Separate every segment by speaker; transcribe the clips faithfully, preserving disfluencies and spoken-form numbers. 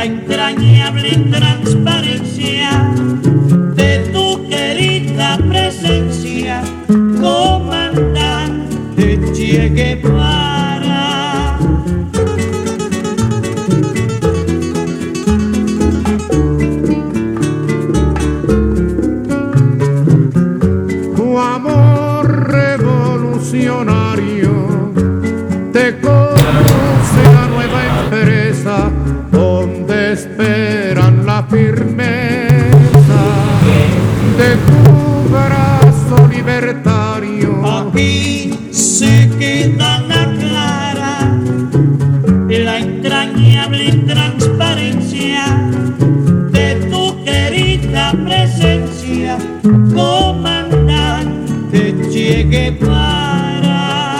Speaker 1: la entrañable transparencia de tu querida presencia, comandante Che Guevara.
Speaker 2: Tu amor revolucionario te conduce a nueva empresa donde esperan la firmeza de tu brazo libertario.
Speaker 1: Aquí se queda la clara la entrañable transparencia de tu querida presencia, comandante Che Guevara.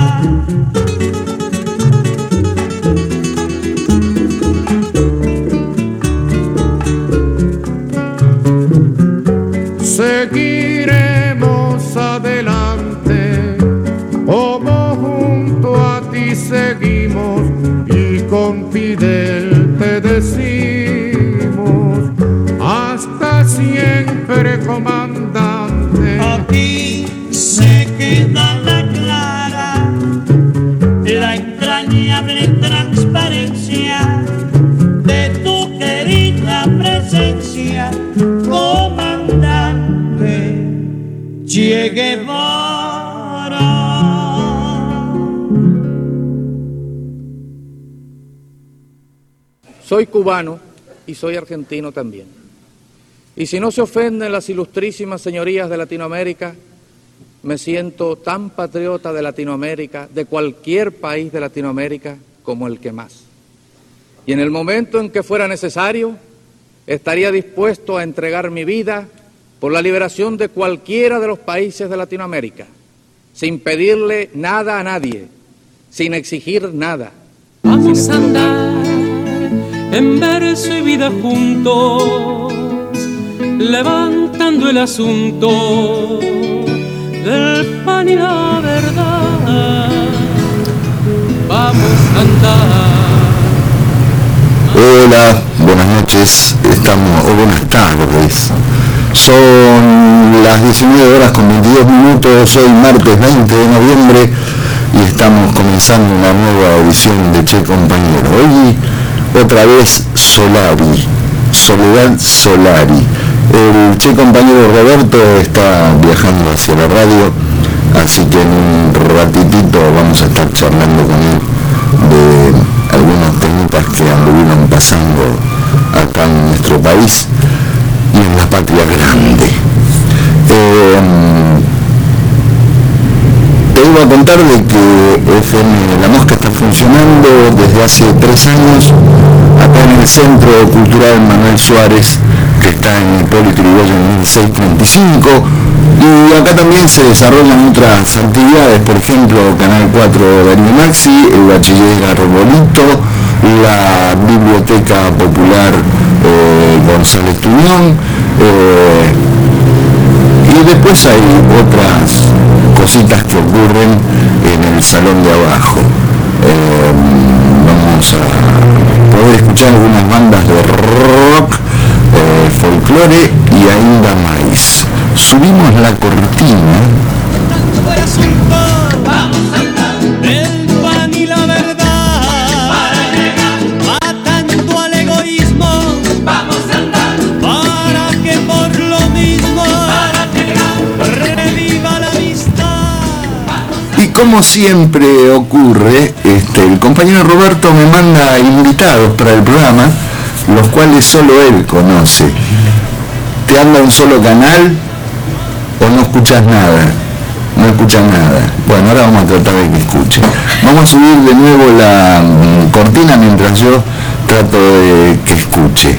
Speaker 2: Seguiremos adelante, como junto a ti seguimos, y con Fidel te decimos, hasta siempre, comandante.
Speaker 1: Aquí se queda la clara la entrañable transparencia de tu querida presencia, comandante Che Guevara.
Speaker 3: Soy cubano y soy argentino también. Y si no se ofenden las ilustrísimas señorías de Latinoamérica, me siento tan patriota de Latinoamérica, de cualquier país de Latinoamérica, como el que más. Y en el momento en que fuera necesario, estaría dispuesto a entregar mi vida por la liberación de cualquiera de los países de Latinoamérica, sin pedirle nada a nadie, sin exigir nada.
Speaker 4: Vamos a andar en verso y vida juntos, levantando el asunto del pan y la verdad. Vamos a andar.
Speaker 5: Hola, buenas noches, estamos, o buenas tardes. Son las diecinueve horas con veintidós minutos, hoy martes veinte de noviembre, y estamos comenzando una nueva edición de Che Compañero. Hoy otra vez Solari, Soledad Solari. El Che Compañero Roberto está viajando hacia la radio, así que en un ratitito vamos a estar charlando con él de algunos temitas que anduvieron pasando acá en nuestro país y en la patria grande. Eh, te iba a contar de que F M La Mosca está funcionando desde hace tres años acá en el Centro Cultural Manuel Suárez, que está en Hipólito Yrigoyen mil seiscientos treinta y cinco, y acá también se desarrollan otras actividades, por ejemplo Canal cuatro Darío Maxi, el Bachiller Arbolito, la Biblioteca Popular eh, González Tuñón, eh, y después hay otras cositas que ocurren en el salón de abajo. Eh, vamos a poder escuchar algunas bandas de rock, eh, folclore y ainda más. Subimos la cortina.
Speaker 1: Vamos a andar del pan y la verdad para llegar, matando al egoísmo. Vamos a andar para que por lo mismo para llegar, reviva la amistad.
Speaker 5: Y como siempre ocurre, este, el compañero Roberto me manda invitados para el programa, los cuales solo él conoce. ¿Te anda un solo canal o no escuchas nada? No escuchas nada. Bueno, ahora vamos a tratar de que escuche. Vamos a subir de nuevo la mm, cortina mientras yo trato de que escuche.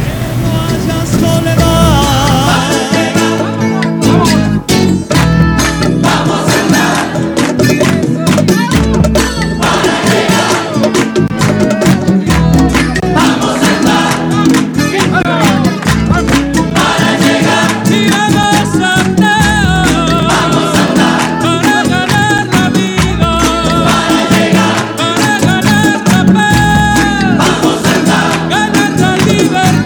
Speaker 4: Libertad.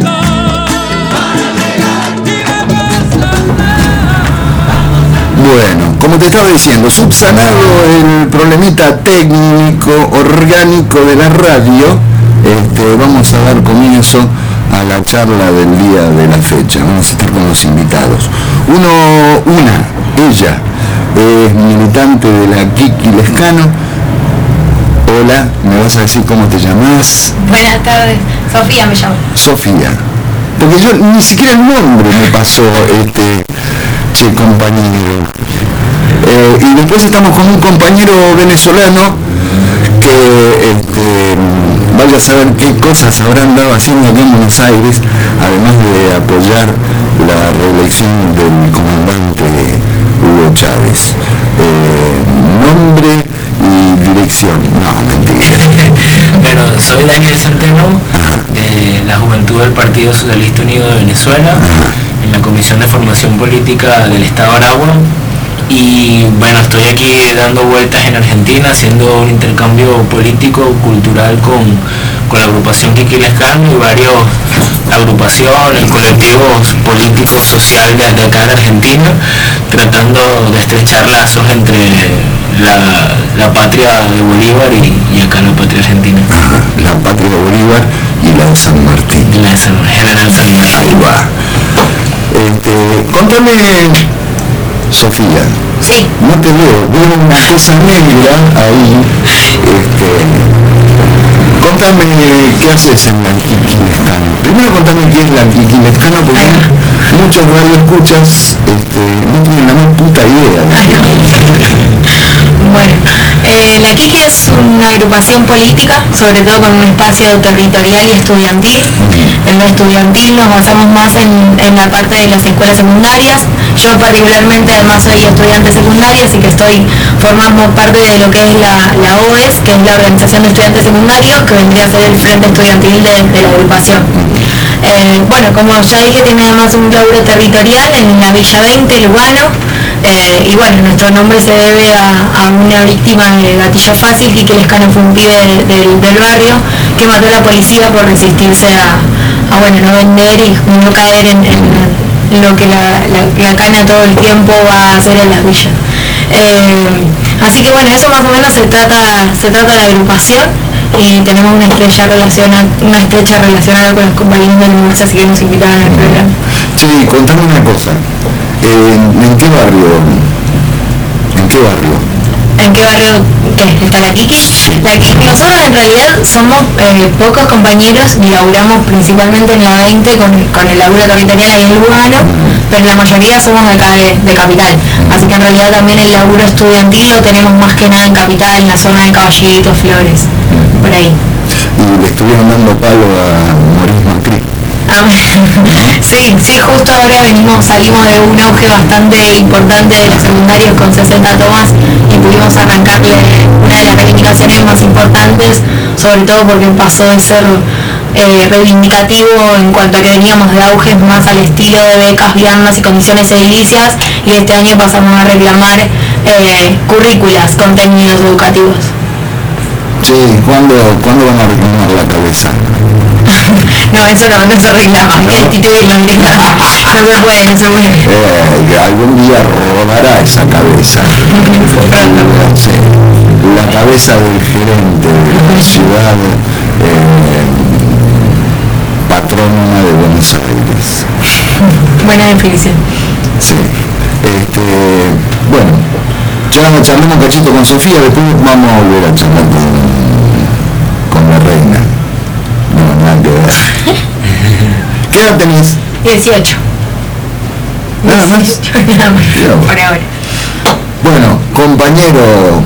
Speaker 5: como te estaba diciendo, subsanado el problemita técnico, orgánico de la radio, este, vamos a dar comienzo a la charla del día de la fecha. Vamos a estar con los invitados. Uno, una, ella es militante de la Kiki Lescano. Hola, ¿me vas a decir cómo te llamas?
Speaker 6: Buenas tardes, Sofía me llamo.
Speaker 5: Sofía. Porque yo ni siquiera el nombre me pasó, este, che, compañero. Eh, y después estamos con un compañero venezolano que, este, vaya a saber qué cosas habrán dado haciendo aquí en Buenos Aires, además de apoyar la reelección del comandante Hugo Chávez. Eh, nombre y dirección. No, mentira.
Speaker 7: Bueno, soy Daniel Centeno, de la Juventud del Partido Socialista Unido de Venezuela, en la Comisión de Formación Política del Estado de Aragua. Y bueno, estoy aquí dando vueltas en Argentina, haciendo un intercambio político, cultural con, con la agrupación Kiki Lescano y varios agrupaciones, colectivos políticos, sociales de, de acá de Argentina, tratando de estrechar lazos entre la, la patria de Bolívar y, y acá la patria argentina.
Speaker 5: La patria de Bolívar y la de San Martín.
Speaker 7: La de San, General San Martín.
Speaker 5: Ahí va. Este, contame, Sofía.
Speaker 6: Sí.
Speaker 5: No te veo, veo una cosa negra ahí. Este, contame qué haces en la Kiki Lescano. Primero contame qué es la Kiki Lescano, porque muchos radioescuchas este, no tienen la más puta idea.
Speaker 6: Bueno, eh, la Kiki es una agrupación política, sobre todo con un espacio territorial y estudiantil. En lo estudiantil nos basamos más en, en la parte de las escuelas secundarias. Yo particularmente además soy estudiante secundaria, así que estoy formando parte de lo que es la, la O E S, que es la Organización de Estudiantes Secundarios, que vendría a ser el Frente Estudiantil de, de la agrupación. Eh, bueno, como ya dije, tiene además un laburo territorial en la Villa veinte, Lugano. Eh, y bueno, nuestro nombre se debe a, a una víctima de gatillo fácil. Kiki Lescano fue un pibe de, de, del barrio que mató a la policía por resistirse a, a bueno, no vender y no caer en, en lo que la, la, la cana todo el tiempo va a hacer en las villas. Eh, así que bueno, eso más o menos se trata, se trata de la agrupación, y tenemos una estrecha relación, una estrecha relacionada con los compañeros del Murcia, así que nos invitaban al programa.
Speaker 5: Sí, contame una cosa. Eh, ¿En qué barrio? ¿En qué barrio?
Speaker 6: ¿En qué barrio qué? ¿Está la Kiki? La Kiki, nosotros en realidad somos eh, pocos compañeros, y laburamos principalmente en la veinte con, con el laburo territorial ahí en Lugano, pero la mayoría somos de acá de, de Capital. Así que en realidad también el laburo estudiantil lo tenemos más que nada en Capital, en la zona de Caballitos, Flores, por ahí.
Speaker 5: Y le estuvieron dando palo a Maurice Macri.
Speaker 6: Ah, sí, sí, justo ahora venimos, salimos de un auge bastante importante de los secundarios con sesenta tomas y pudimos arrancarle una de las reivindicaciones más importantes, sobre todo porque pasó de ser eh, reivindicativo en cuanto a que veníamos de auges más al estilo de becas, viandas y condiciones edilicias, y este año pasamos a reclamar eh, currículas, contenidos educativos.
Speaker 5: Sí, ¿cuándo, ¿cuándo van a reclamar la cabeza?
Speaker 6: No, eso no, no se reclama, ¿no? El título no, no se puede, no se puede.
Speaker 5: Eh, algún día rodará esa cabeza. Sí, la cabeza del gerente de la ciudad, eh, patrona de Buenos Aires.
Speaker 6: Buena definición.
Speaker 5: Sí. Este, bueno, ya charlamos un cachito con Sofía, después vamos a volver a charlar con, con la reina. No, nada que ver. ¿Qué edad tenés?
Speaker 6: dieciocho.
Speaker 5: Nada más.
Speaker 6: dieciocho, nada más. Por ahora.
Speaker 5: Bueno, compañero,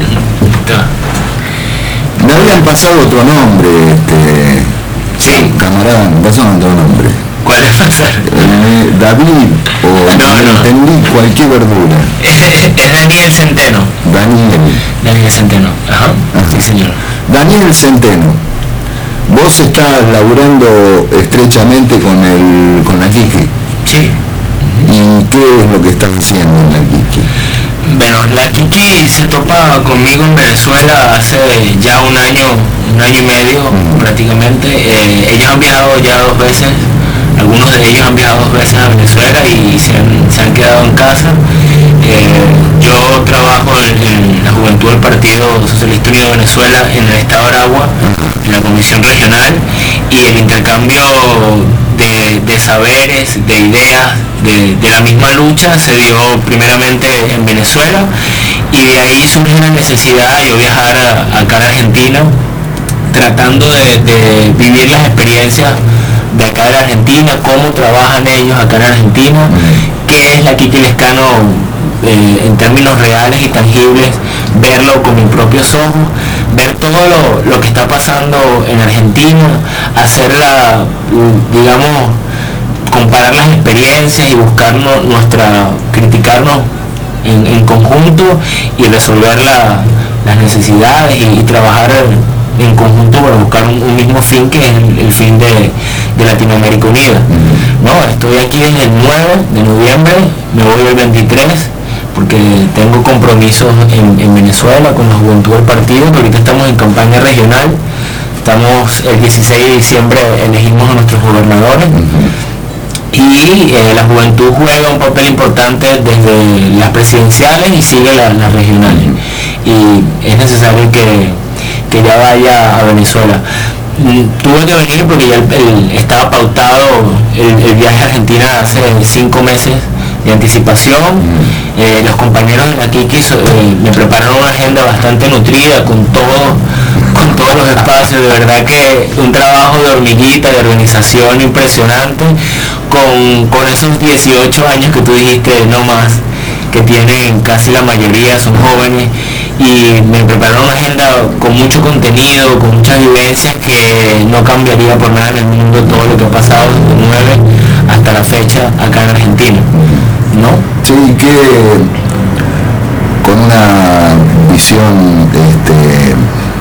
Speaker 5: me habían pasado otro nombre, este,
Speaker 7: Sí.
Speaker 5: camarada, me pasaron otro nombre.
Speaker 7: ¿Cuál es pasar?
Speaker 5: Eh, David, o
Speaker 7: No,
Speaker 5: me
Speaker 7: no.
Speaker 5: entendí cualquier verdura.
Speaker 7: Es, es Daniel Centeno.
Speaker 5: Daniel.
Speaker 7: Daniel Centeno. Ajá.
Speaker 5: Ajá.
Speaker 7: Sí, señor.
Speaker 5: Daniel Centeno, vos estás laburando estrechamente con el con la Kiki.
Speaker 7: Sí.
Speaker 5: ¿Y qué es lo que estás haciendo en la Kiki?
Speaker 7: Bueno, la Kiki se topa conmigo en Venezuela hace ya un año, un año y medio
Speaker 5: Mm.
Speaker 7: prácticamente. Eh, ellos han viajado ya dos veces, algunos muchos de ellos han viajado dos veces a Venezuela y se han, se han quedado en casa. Eh, yo trabajo en, en la juventud del Partido Socialista Unido de Venezuela en el estado de Aragua, en la comisión regional, y el intercambio de, de saberes, de ideas, de, de la misma lucha se dio primeramente en Venezuela, y de ahí surge la necesidad de yo viajar a, acá en Argentina, tratando de, de vivir las experiencias de acá de la Argentina, cómo trabajan ellos acá en Argentina, qué es la Kiki Lescano eh, en términos reales y tangibles, verlo con mis propios ojos, ver todo lo, lo que está pasando en Argentina, hacerla, digamos, comparar las experiencias y buscarnos nuestra, criticarnos en, en conjunto y resolver la, las necesidades y, y trabajar en, en conjunto para buscar un, un mismo fin, que es el, el fin de, de Latinoamérica Unida. No, estoy aquí desde el nueve de noviembre, me voy el veintitrés porque tengo compromisos en, en Venezuela con la juventud del partido, que ahorita estamos en campaña regional. Estamos el dieciséis de diciembre, elegimos a nuestros gobernadores. Y eh, la juventud juega un papel importante desde las presidenciales y sigue la, las regionales, y es necesario que, que ya vaya a Venezuela. Tuve que venir porque ya el, el, estaba pautado el, el viaje a Argentina hace cinco meses de anticipación. Eh, los compañeros de la Kiki eh, me prepararon una agenda bastante nutrida con todo, con todos los espacios. De verdad que un trabajo de hormiguita, de organización impresionante, con, con esos dieciocho años que tú dijiste, no más, que tienen casi la mayoría, son jóvenes, y me prepararon una agenda con mucho contenido, con muchas vivencias, que no cambiaría por nada en el mundo todo lo que ha pasado desde el nueve hasta la fecha acá en Argentina, ¿no?
Speaker 5: Sí, que con una visión este,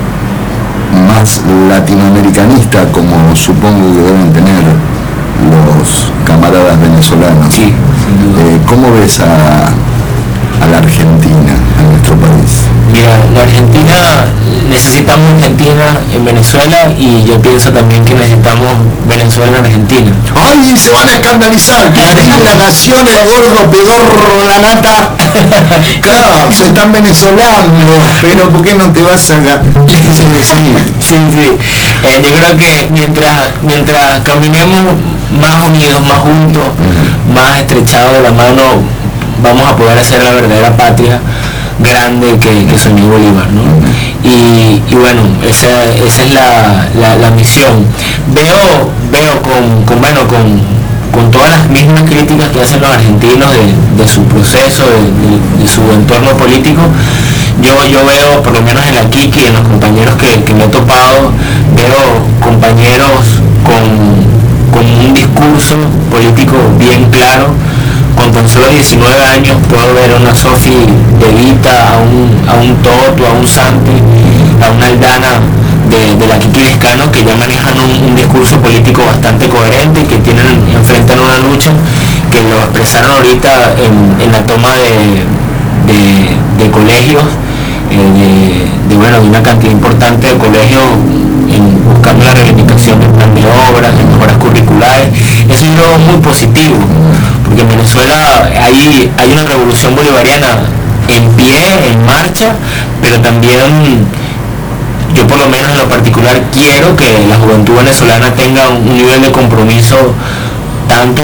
Speaker 5: más latinoamericanista, como supongo que deben tener los camaradas venezolanos.
Speaker 7: Sí, sin duda.
Speaker 5: Eh, ¿Cómo ves a, a la Argentina, a nuestro país?
Speaker 7: Mira, la Argentina, necesitamos Argentina en Venezuela, y yo pienso también que necesitamos Venezuela en Argentina.
Speaker 5: ¡Ay, se van a escandalizar! ¡Que la nación, el gordo, pedorro, la nata! Claro, se están venezolando, pero ¿por qué no te vas a...?
Speaker 7: Sí, sí, sí. Eh, yo creo que mientras, mientras caminemos más unidos, más juntos, más estrechados de la mano, vamos a poder hacer la verdadera patria grande que, que soñó Bolívar, ¿no? Y, y bueno, esa, esa es la, la, la misión. Veo, veo con, con bueno, con, con todas las mismas críticas que hacen los argentinos de, de su proceso, de, de, de su entorno político. Yo, yo veo, por lo menos en la Kiki, en los compañeros que, que me he topado, veo compañeros con, con un discurso político bien claro. Con tan solo diecinueve años puedo ver a una Sofi de Vita, a un, a un Toto, a un Santi, a una Aldana de, de la Kiki Lescano, que ya manejan un, un discurso político bastante coherente y que tienen, enfrentan una lucha que lo expresaron ahorita en, en la toma de, de, de colegios, eh, de, de, bueno, de una cantidad importante de colegios, en, buscando la reivindicación del plan de obras, de mejoras curriculares. Es un logro muy positivo, porque en Venezuela hay, hay una revolución bolivariana en pie, en marcha, pero también yo, por lo menos en lo particular, quiero que la juventud venezolana tenga un nivel de compromiso tanto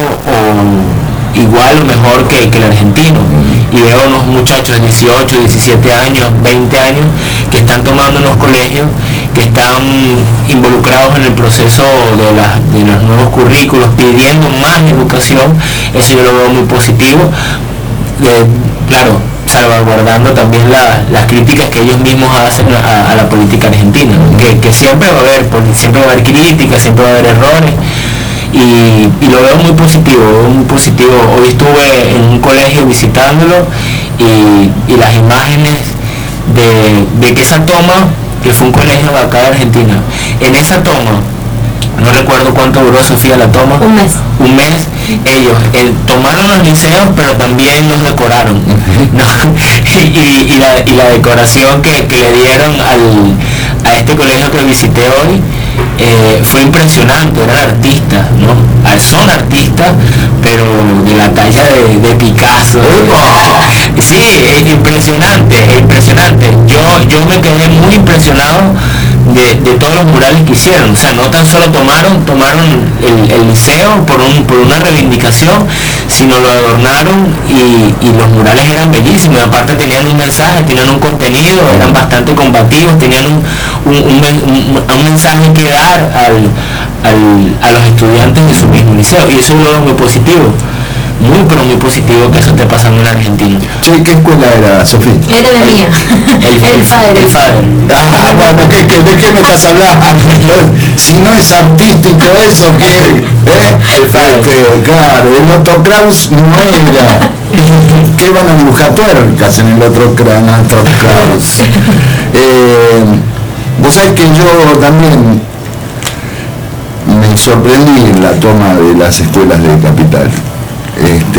Speaker 7: o igual o mejor que, que el argentino. Y veo unos muchachos de dieciocho, diecisiete años, veinte años, que están tomando en los colegios, que están involucrados en el proceso de, la, de los nuevos currículos, pidiendo más educación. Eso yo lo veo muy positivo. Eh, claro, salvaguardando también la, las críticas que ellos mismos hacen a, a la política argentina, que, que siempre va a haber, siempre va a haber críticas, siempre va a haber errores. Y, y lo veo muy positivo, muy positivo. Hoy estuve en un colegio visitándolo, y, y las imágenes de, de que esa toma, que fue un colegio de acá de Argentina, en esa toma, no recuerdo cuánto duró, Sofía, la toma.
Speaker 6: Un mes.
Speaker 7: Un mes, ellos eh, tomaron los liceos, pero también los decoraron, ¿no? y, y, y, la, y la decoración que, que le dieron al, a este colegio que visité hoy, eh, fue impresionante. Eran artistas, ¿no? son artistas, pero de la talla de, de Picasso. De, sí, es impresionante, es impresionante. Yo, yo me quedé muy impresionado de, de todos los murales que hicieron. O sea, no tan solo tomaron, tomaron el, el liceo por, un, por una reivindicación, sino lo adornaron y, y los murales eran bellísimos. Aparte tenían un mensaje, tenían un contenido, eran bastante combativos, tenían un, un, un, un, un mensaje que dar al, al, a los estudiantes de su mismo liceo, y eso es lo muy positivo, muy pero muy positivo que eso esté pasando en Argentina.
Speaker 5: Che, ¿qué escuela era, Sofía?
Speaker 6: Era la mía.
Speaker 7: El, el,
Speaker 6: el padre.
Speaker 7: El padre.
Speaker 5: Ah, bueno, ¿qué, qué, ¿de qué me estás hablando? Si no es artístico eso, ¿qué? ¿Eh?
Speaker 7: El padre.
Speaker 5: Este, claro, el otro Kraus no era. ¿Qué van a dibujar tuercas en el otro Kraus? Eh, vos sabés que yo también me sorprendí en la toma de las escuelas de Capital. Este,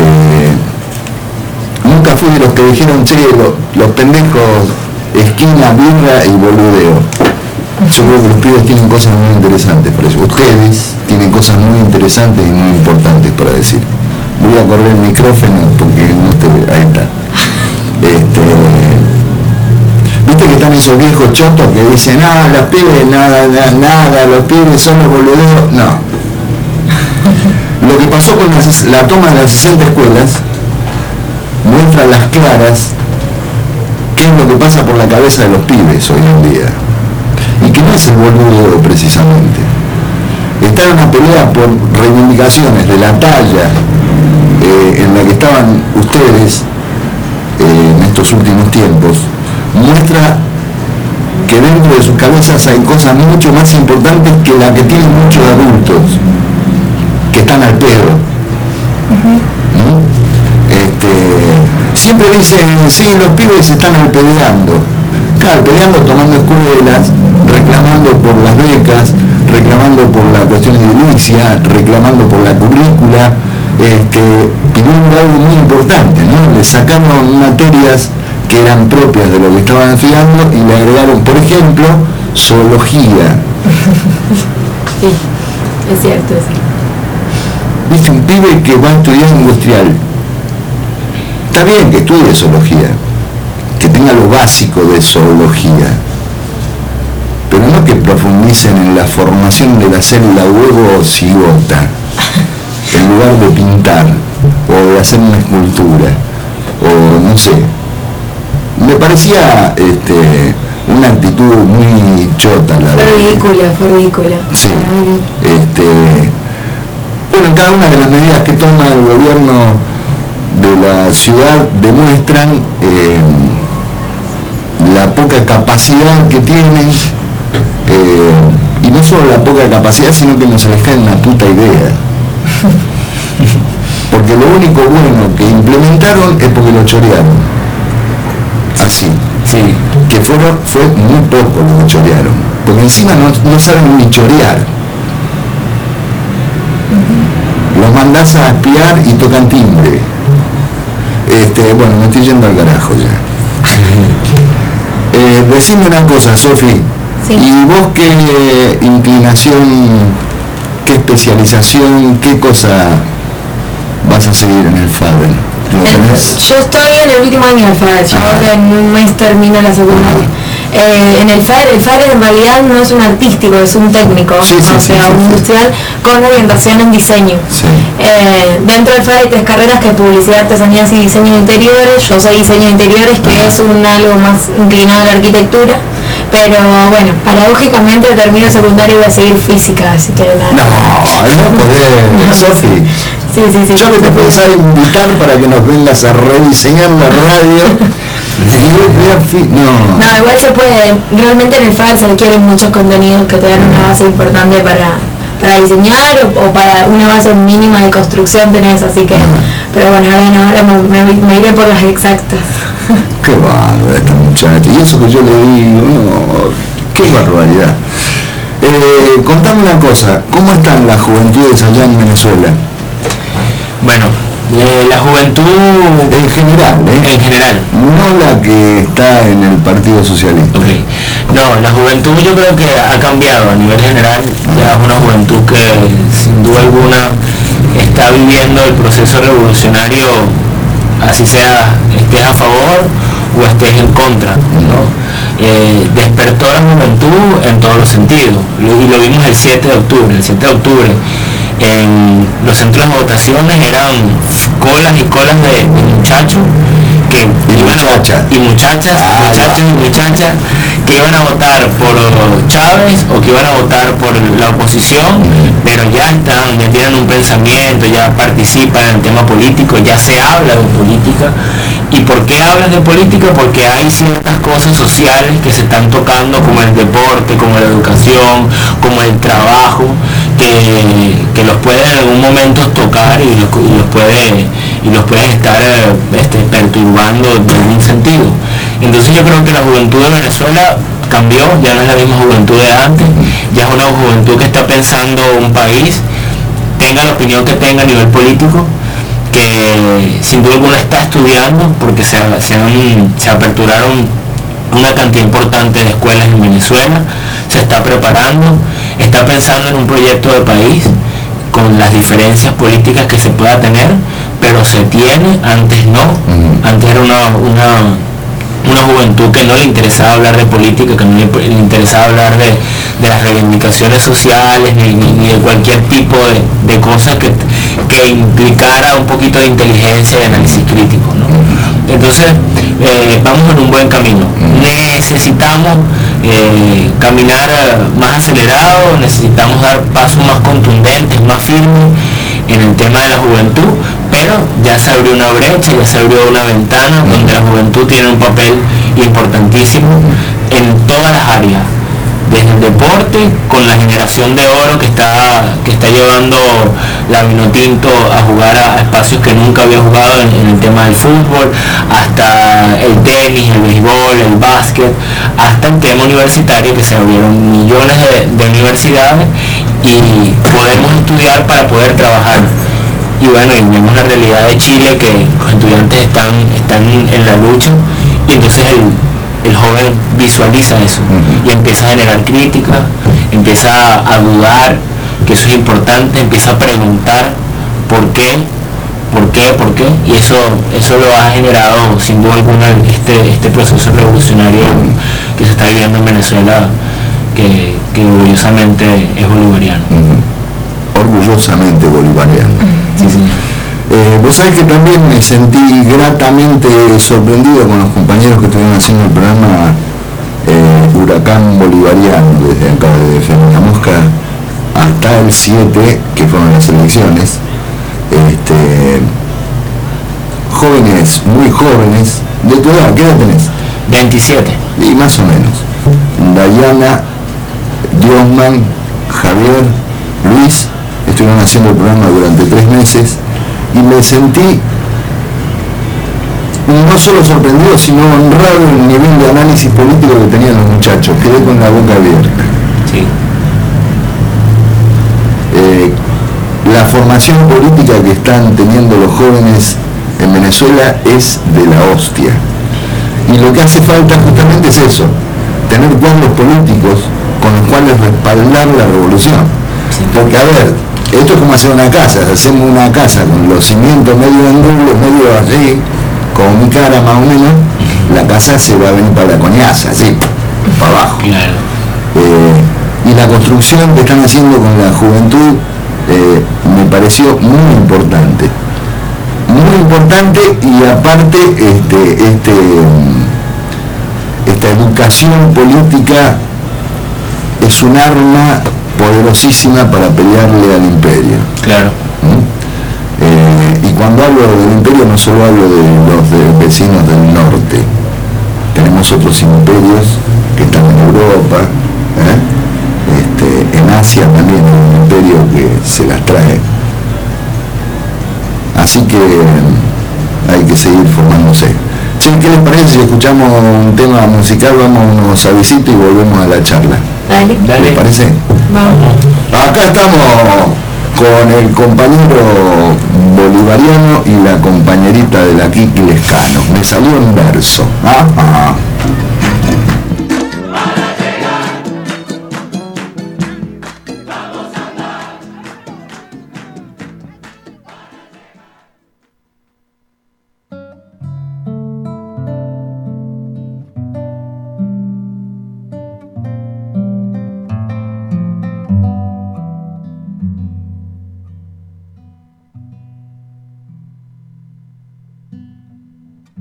Speaker 5: nunca fui de los que dijeron, che, lo, los pendejos, esquina, birra y boludeo. Yo creo que los pibes tienen cosas muy interesantes para eso. Ustedes tienen cosas muy interesantes y muy importantes para decir. Voy a correr el micrófono porque no te... Ahí está. Este, viste que están esos viejos chotos que dicen, ah, los pibes, nada, nada, nada, los pibes son los boludeos. No. Lo que pasó con la, la toma de las sesenta escuelas muestra a las claras qué es lo que pasa por la cabeza de los pibes hoy en día. Y que no es el boludeo precisamente. Está en una pelea por reivindicaciones de la talla eh, en la que estaban ustedes eh, en estos últimos tiempos, muestra que dentro de sus cabezas hay cosas mucho más importantes que la que tienen muchos adultos que están al pedo. Uh-huh. ¿No? Este, siempre dicen, sí, los pibes están al pedeando. Claro, peleando, tomando escuelas, reclamando por las becas, reclamando por la cuestión de edilicia, reclamando por la currícula, este, y hubo algo muy importante, ¿no? Le sacaron materias que eran propias de lo que estaban estudiando y le agregaron, por ejemplo, zoología.
Speaker 6: Sí, es cierto eso.
Speaker 5: Viste, un pibe que va a estudiar industrial. Está bien que estudie zoología, que tenga lo básico de zoología, pero no que profundicen en la formación de la célula huevo cigota, en lugar de pintar, o de hacer una escultura, o no sé. Me parecía este, una actitud muy chota, la
Speaker 6: verdad. Fue ridícula, fue ridícula.
Speaker 5: Sí. Este, bueno, cada una de las medidas que toma el gobierno de la ciudad demuestran eh, la poca capacidad que tienen, eh, y no solo la poca capacidad, sino que no se les cae una puta idea. Porque lo único bueno que implementaron es porque lo chorearon. Así.
Speaker 7: Sí.
Speaker 5: Que fueron, fue muy poco lo que chorearon. Porque encima no, no saben ni chorear. Los mandás a espiar y tocan timbre. Este, bueno, me estoy yendo al carajo ya. Eh, decime una cosa, Sofi.
Speaker 6: Sí.
Speaker 5: ¿Y vos qué inclinación, qué especialización, qué cosa vas a seguir en el FADER?
Speaker 6: Yo estoy en el último año del FADER, yo
Speaker 5: ah.
Speaker 6: ahora en un mes termino la secundaria. Eh, en el FADER, el FADER en realidad no es un artístico, es un técnico,
Speaker 5: sí, sí,
Speaker 6: o
Speaker 5: sí,
Speaker 6: sea,
Speaker 5: sí,
Speaker 6: un
Speaker 5: sí.
Speaker 6: industrial con orientación en diseño.
Speaker 5: Sí.
Speaker 6: Eh, dentro del FADER hay tres carreras, que es publicidad, artesanías y diseño de interiores. Yo soy diseño de interiores, que ah. es un algo más inclinado a la arquitectura. Pero bueno, paradójicamente termino secundario y voy a seguir física, así que nada.
Speaker 5: No, no podés, Sofi.
Speaker 6: Sí, sí, sí.
Speaker 5: Yo que te pensaba invitar para que nos vengas a rediseñar la radio. No.
Speaker 6: No, igual se puede. Realmente en el FADER se adquieren muchos contenidos que te dan una base importante para, para diseñar o, o para una base mínima de construcción tenés, así que. Pero bueno, ahora, ahora me, me, me iré por las exactas.
Speaker 5: Qué bárbara esta muchacha. Y eso que yo le digo, no, qué barbaridad. Eh, contame una cosa, ¿cómo están las juventudes allá en Venezuela?
Speaker 7: Bueno, eh, la juventud
Speaker 5: en general, ¿eh?
Speaker 7: En general.
Speaker 5: No la que está en el Partido Socialista.
Speaker 7: Okay. No, la juventud yo creo que ha cambiado a nivel general. Ya es una juventud que sin duda alguna está viviendo el proceso revolucionario, así sea estés a favor o estés en contra, ¿no? Eh, despertó la juventud en todos los sentidos, y lo vimos el siete de octubre. El siete de octubre en los centros de votaciones eran colas y colas de, de muchachos que
Speaker 5: y
Speaker 7: iban
Speaker 5: muchachas
Speaker 7: a, y muchachas,
Speaker 5: ah,
Speaker 7: muchachos
Speaker 5: ya.
Speaker 7: y muchachas que iban a votar por Chávez o que iban a votar por la oposición, pero ya están, ya tienen un pensamiento, ya participan en el tema político, ya se habla de política. ¿Y por qué hablan de política? Porque hay ciertas cosas sociales que se están tocando, como el deporte, como la educación, como el trabajo, que, que los pueden en algún momento tocar y los, y los puede y los pueden estar este, perturbando en algún sentido. Entonces yo creo que la juventud de Venezuela cambió, ya no es la misma juventud de antes, ya es una juventud que está pensando un país, tenga la opinión que tenga a nivel político, que sin duda alguna está estudiando, porque se, se, han, se aperturaron una cantidad importante de escuelas en Venezuela, se está preparando, está pensando en un proyecto de país con las diferencias políticas que se pueda tener, pero se tiene, antes no, antes era una, una, una juventud que no le interesaba hablar de política, que no le, le interesaba hablar de, de las reivindicaciones sociales, ni, ni, ni de cualquier tipo de, de cosas que, que implicara un poquito de inteligencia y análisis crítico, ¿no? Entonces, eh, vamos en un buen camino. Necesitamos eh, caminar más acelerado, necesitamos dar pasos más contundentes, más firmes en el tema de la juventud, pero ya se abrió una brecha, ya se abrió una ventana donde la juventud tiene un papel importantísimo en todas las áreas, desde el deporte, con la generación de oro que está que está llevando la Vinotinto a jugar a, a espacios que nunca había jugado en, en el tema del fútbol, hasta el tenis, el béisbol, el básquet, hasta el tema universitario, que se abrieron millones de, de universidades y podemos estudiar para poder trabajar. Y bueno, y vemos la realidad de Chile, que los estudiantes están, están en la lucha, y entonces el el joven visualiza eso y empieza a generar crítica, empieza a dudar, que eso es importante, empieza a preguntar por qué, por qué, por qué, y eso eso lo ha generado sin duda alguna este, este proceso revolucionario que se está viviendo en Venezuela, que, que orgullosamente es bolivariano.
Speaker 5: Uh-huh. Orgullosamente bolivariano.
Speaker 7: Sí, sí.
Speaker 5: Eh, vos sabés que también me sentí gratamente sorprendido con los compañeros que estuvieron haciendo el programa eh, Huracán Bolivariano, desde acá de Fernando La Mosca hasta el siete, que fueron las elecciones. Este, jóvenes, muy jóvenes, de tu edad, ¿qué edad tenés?
Speaker 7: veintisiete.
Speaker 5: Y más o menos. Dayana, Diosman, Javier, Luis, estuvieron haciendo el programa durante tres meses. Y me sentí no solo sorprendido, sino honrado en el nivel de análisis político que tenían los muchachos. Quedé con la boca abierta.
Speaker 7: Sí.
Speaker 5: Eh, la formación política que están teniendo los jóvenes en Venezuela es de la hostia. Y lo que hace falta justamente es eso, tener cuadros políticos con los cuales respaldar la revolución.
Speaker 7: Sí.
Speaker 5: Porque, a ver, esto es como hacer una casa, hacemos una casa con los cimientos medio en doble, medio así, con mi cara más o menos, la casa se va a venir para la coñaza, así, para abajo.
Speaker 7: Claro.
Speaker 5: Eh, y la construcción que están haciendo con la juventud eh, me pareció muy importante. Muy importante, y aparte este, este, esta educación política es un arma poderosísima para pelearle al imperio.
Speaker 7: Claro.
Speaker 5: ¿Mm? Eh, y cuando hablo del imperio no solo hablo de los de vecinos del norte, tenemos otros imperios que están en Europa, ¿eh? este, en Asia también hay un imperio que se las trae. Así que hay que seguir formándose. Sí, ¿qué les parece si escuchamos un tema musical? Vamos a unos avisitos y volvemos a la charla.
Speaker 6: Dale.
Speaker 5: ¿Les parece?
Speaker 6: Vamos.
Speaker 5: Acá estamos con el compañero bolivariano y la compañerita de la Kiki Lescano. Me salió en verso. Ajá.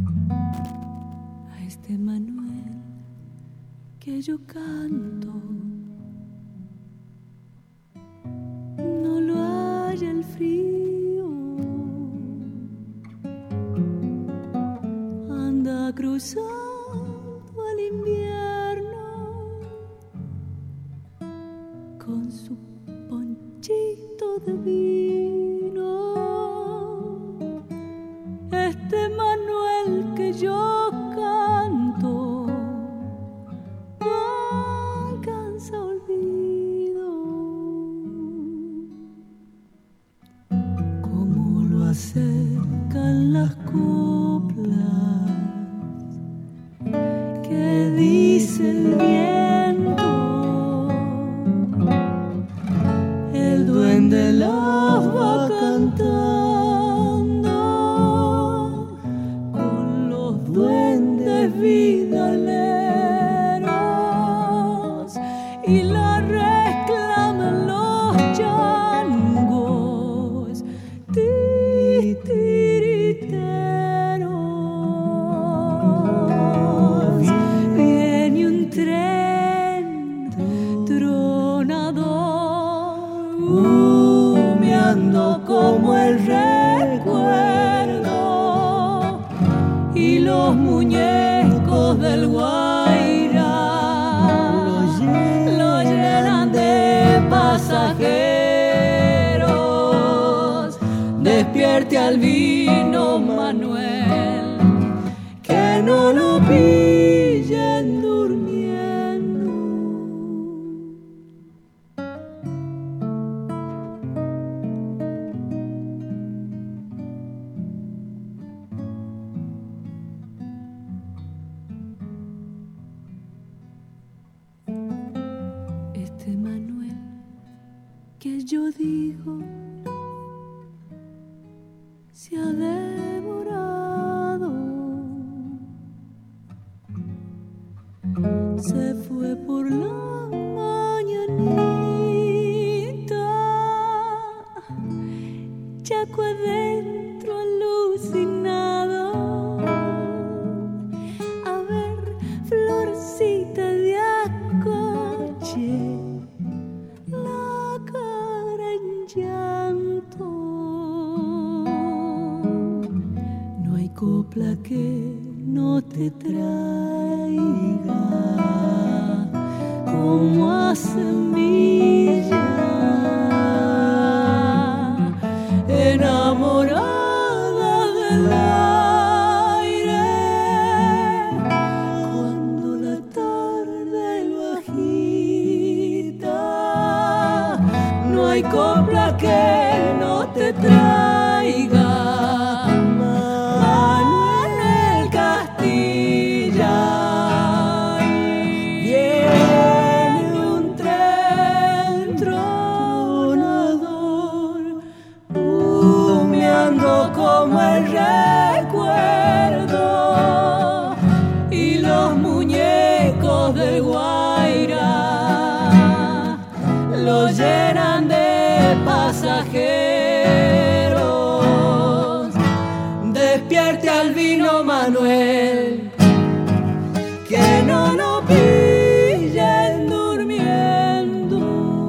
Speaker 8: a este Manuel que yo canto. No lo haya el frío, anda cruzando el invierno con su ponchito de vino. Este Manuel que yo canto no alcanza olvido, como lo acercan las coplas que dice el viento. El duende las va cantando con los duendes vidaleros y la reclaman los changos titiriteros. Viene un tren tronador humeando como el recuerdo y los muñecos del Guaira lo llenan de pasajeros. Despierte al vino Manuel, que no lo pillen durmiendo. Este Manuel que yo digo se ha devorado, se fue por la mañanita, chaco adentro alucinado, a ver florcita de acoche, la cara en llanto. No hay copla que no te traiga como a semilla, enamorada del aire, cuando la tarde lo agita. No hay copla que no te traiga Manuel Castilla. Viene un tren tronador humeando como el recuerdo y los muñecos del Guaira lo llenan de pasajeros. Despierte al vino Manuel, que no lo pillen durmiendo.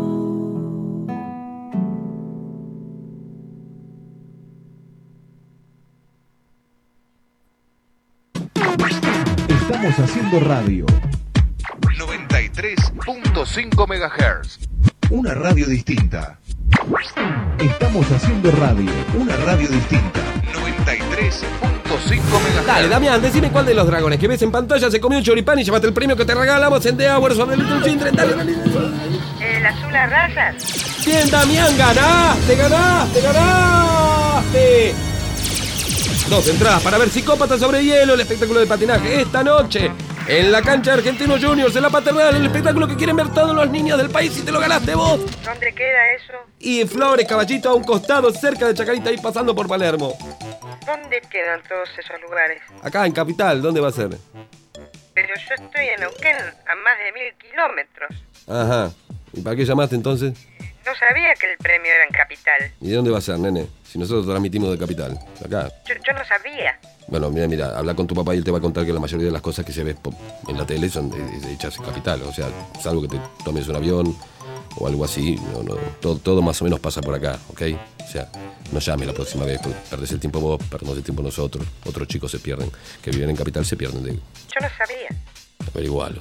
Speaker 9: Estamos haciendo radio. noventa y tres punto cinco megahertz. Una radio distinta. Estamos haciendo radio. Una radio distinta. noventa y tres punto cinco megahertz.
Speaker 10: Dale, Damián, decime cuál de los dragones que ves en pantalla se comió un choripán y llevaste el premio que te regalamos en The Hour sobre el Little Children. Dale, dale, dale.
Speaker 11: El azul a rayas.
Speaker 10: Bien, Damián, ganaste, ganaste, ganaste. Dos entradas para ver Psicópata sobre hielo, el espectáculo de patinaje esta noche en la cancha de Argentinos Juniors, en la Paternal, el espectáculo que quieren ver todos los niños del país y te lo ganaste vos.
Speaker 11: ¿Dónde queda eso?
Speaker 10: Y Flores, Caballito, a un costado, cerca de Chacarita, ahí pasando por Palermo.
Speaker 11: ¿Dónde quedan todos esos lugares?
Speaker 10: Acá en Capital, ¿dónde va a ser?
Speaker 11: Pero yo estoy en Neuquén, a más de mil kilómetros.
Speaker 10: Ajá. ¿Y para qué llamaste entonces?
Speaker 11: No sabía que el premio era en Capital.
Speaker 10: ¿Y de dónde va a ser, nene? Si nosotros transmitimos de Capital, de acá.
Speaker 11: Yo, yo no sabía.
Speaker 10: Bueno, mira, mira, habla con tu papá y él te va a contar que la mayoría de las cosas que se ve en la tele son hechas en Capital. O sea, salvo que te tomes un avión o algo así, no, no, todo, todo más o menos pasa por acá, ¿ok? O sea, no llames la próxima vez, porque perdés el tiempo vos, perdemos el tiempo nosotros. Otros chicos se pierden, que viven en Capital se pierden de...
Speaker 11: Yo no sabía.
Speaker 10: Averigualo.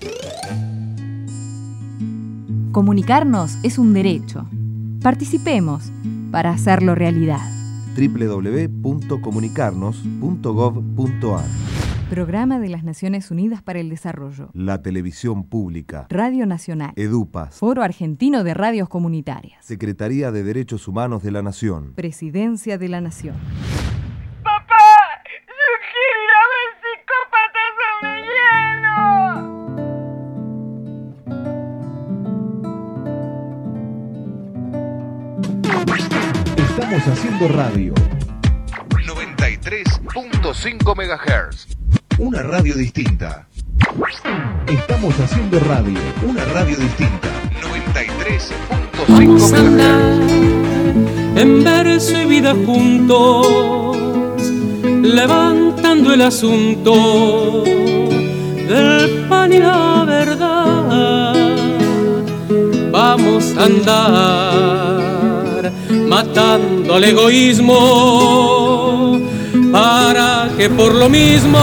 Speaker 12: Comunicarnos es un derecho. Participemos para hacerlo realidad.
Speaker 13: doble u doble u doble u punto comunicarnos punto gov punto a r
Speaker 12: Programa de las Naciones Unidas para el Desarrollo.
Speaker 13: La Televisión Pública.
Speaker 12: Radio Nacional.
Speaker 13: EDUPAS.
Speaker 12: Foro Argentino de Radios Comunitarias.
Speaker 13: Secretaría de Derechos Humanos de la Nación.
Speaker 12: Presidencia de la Nación.
Speaker 8: ¡Papá! ¡Yo quiero ir a ver
Speaker 9: Psicópatas sobre hielo! Estamos haciendo radio. noventa y tres punto cinco megahertz. Una radio distinta. Estamos haciendo radio. Una radio distinta. noventa y tres punto cinco megahertz.
Speaker 4: En verso y vida juntos, levantando el asunto del pan y la verdad. Vamos a andar matando al egoísmo para que por lo mismo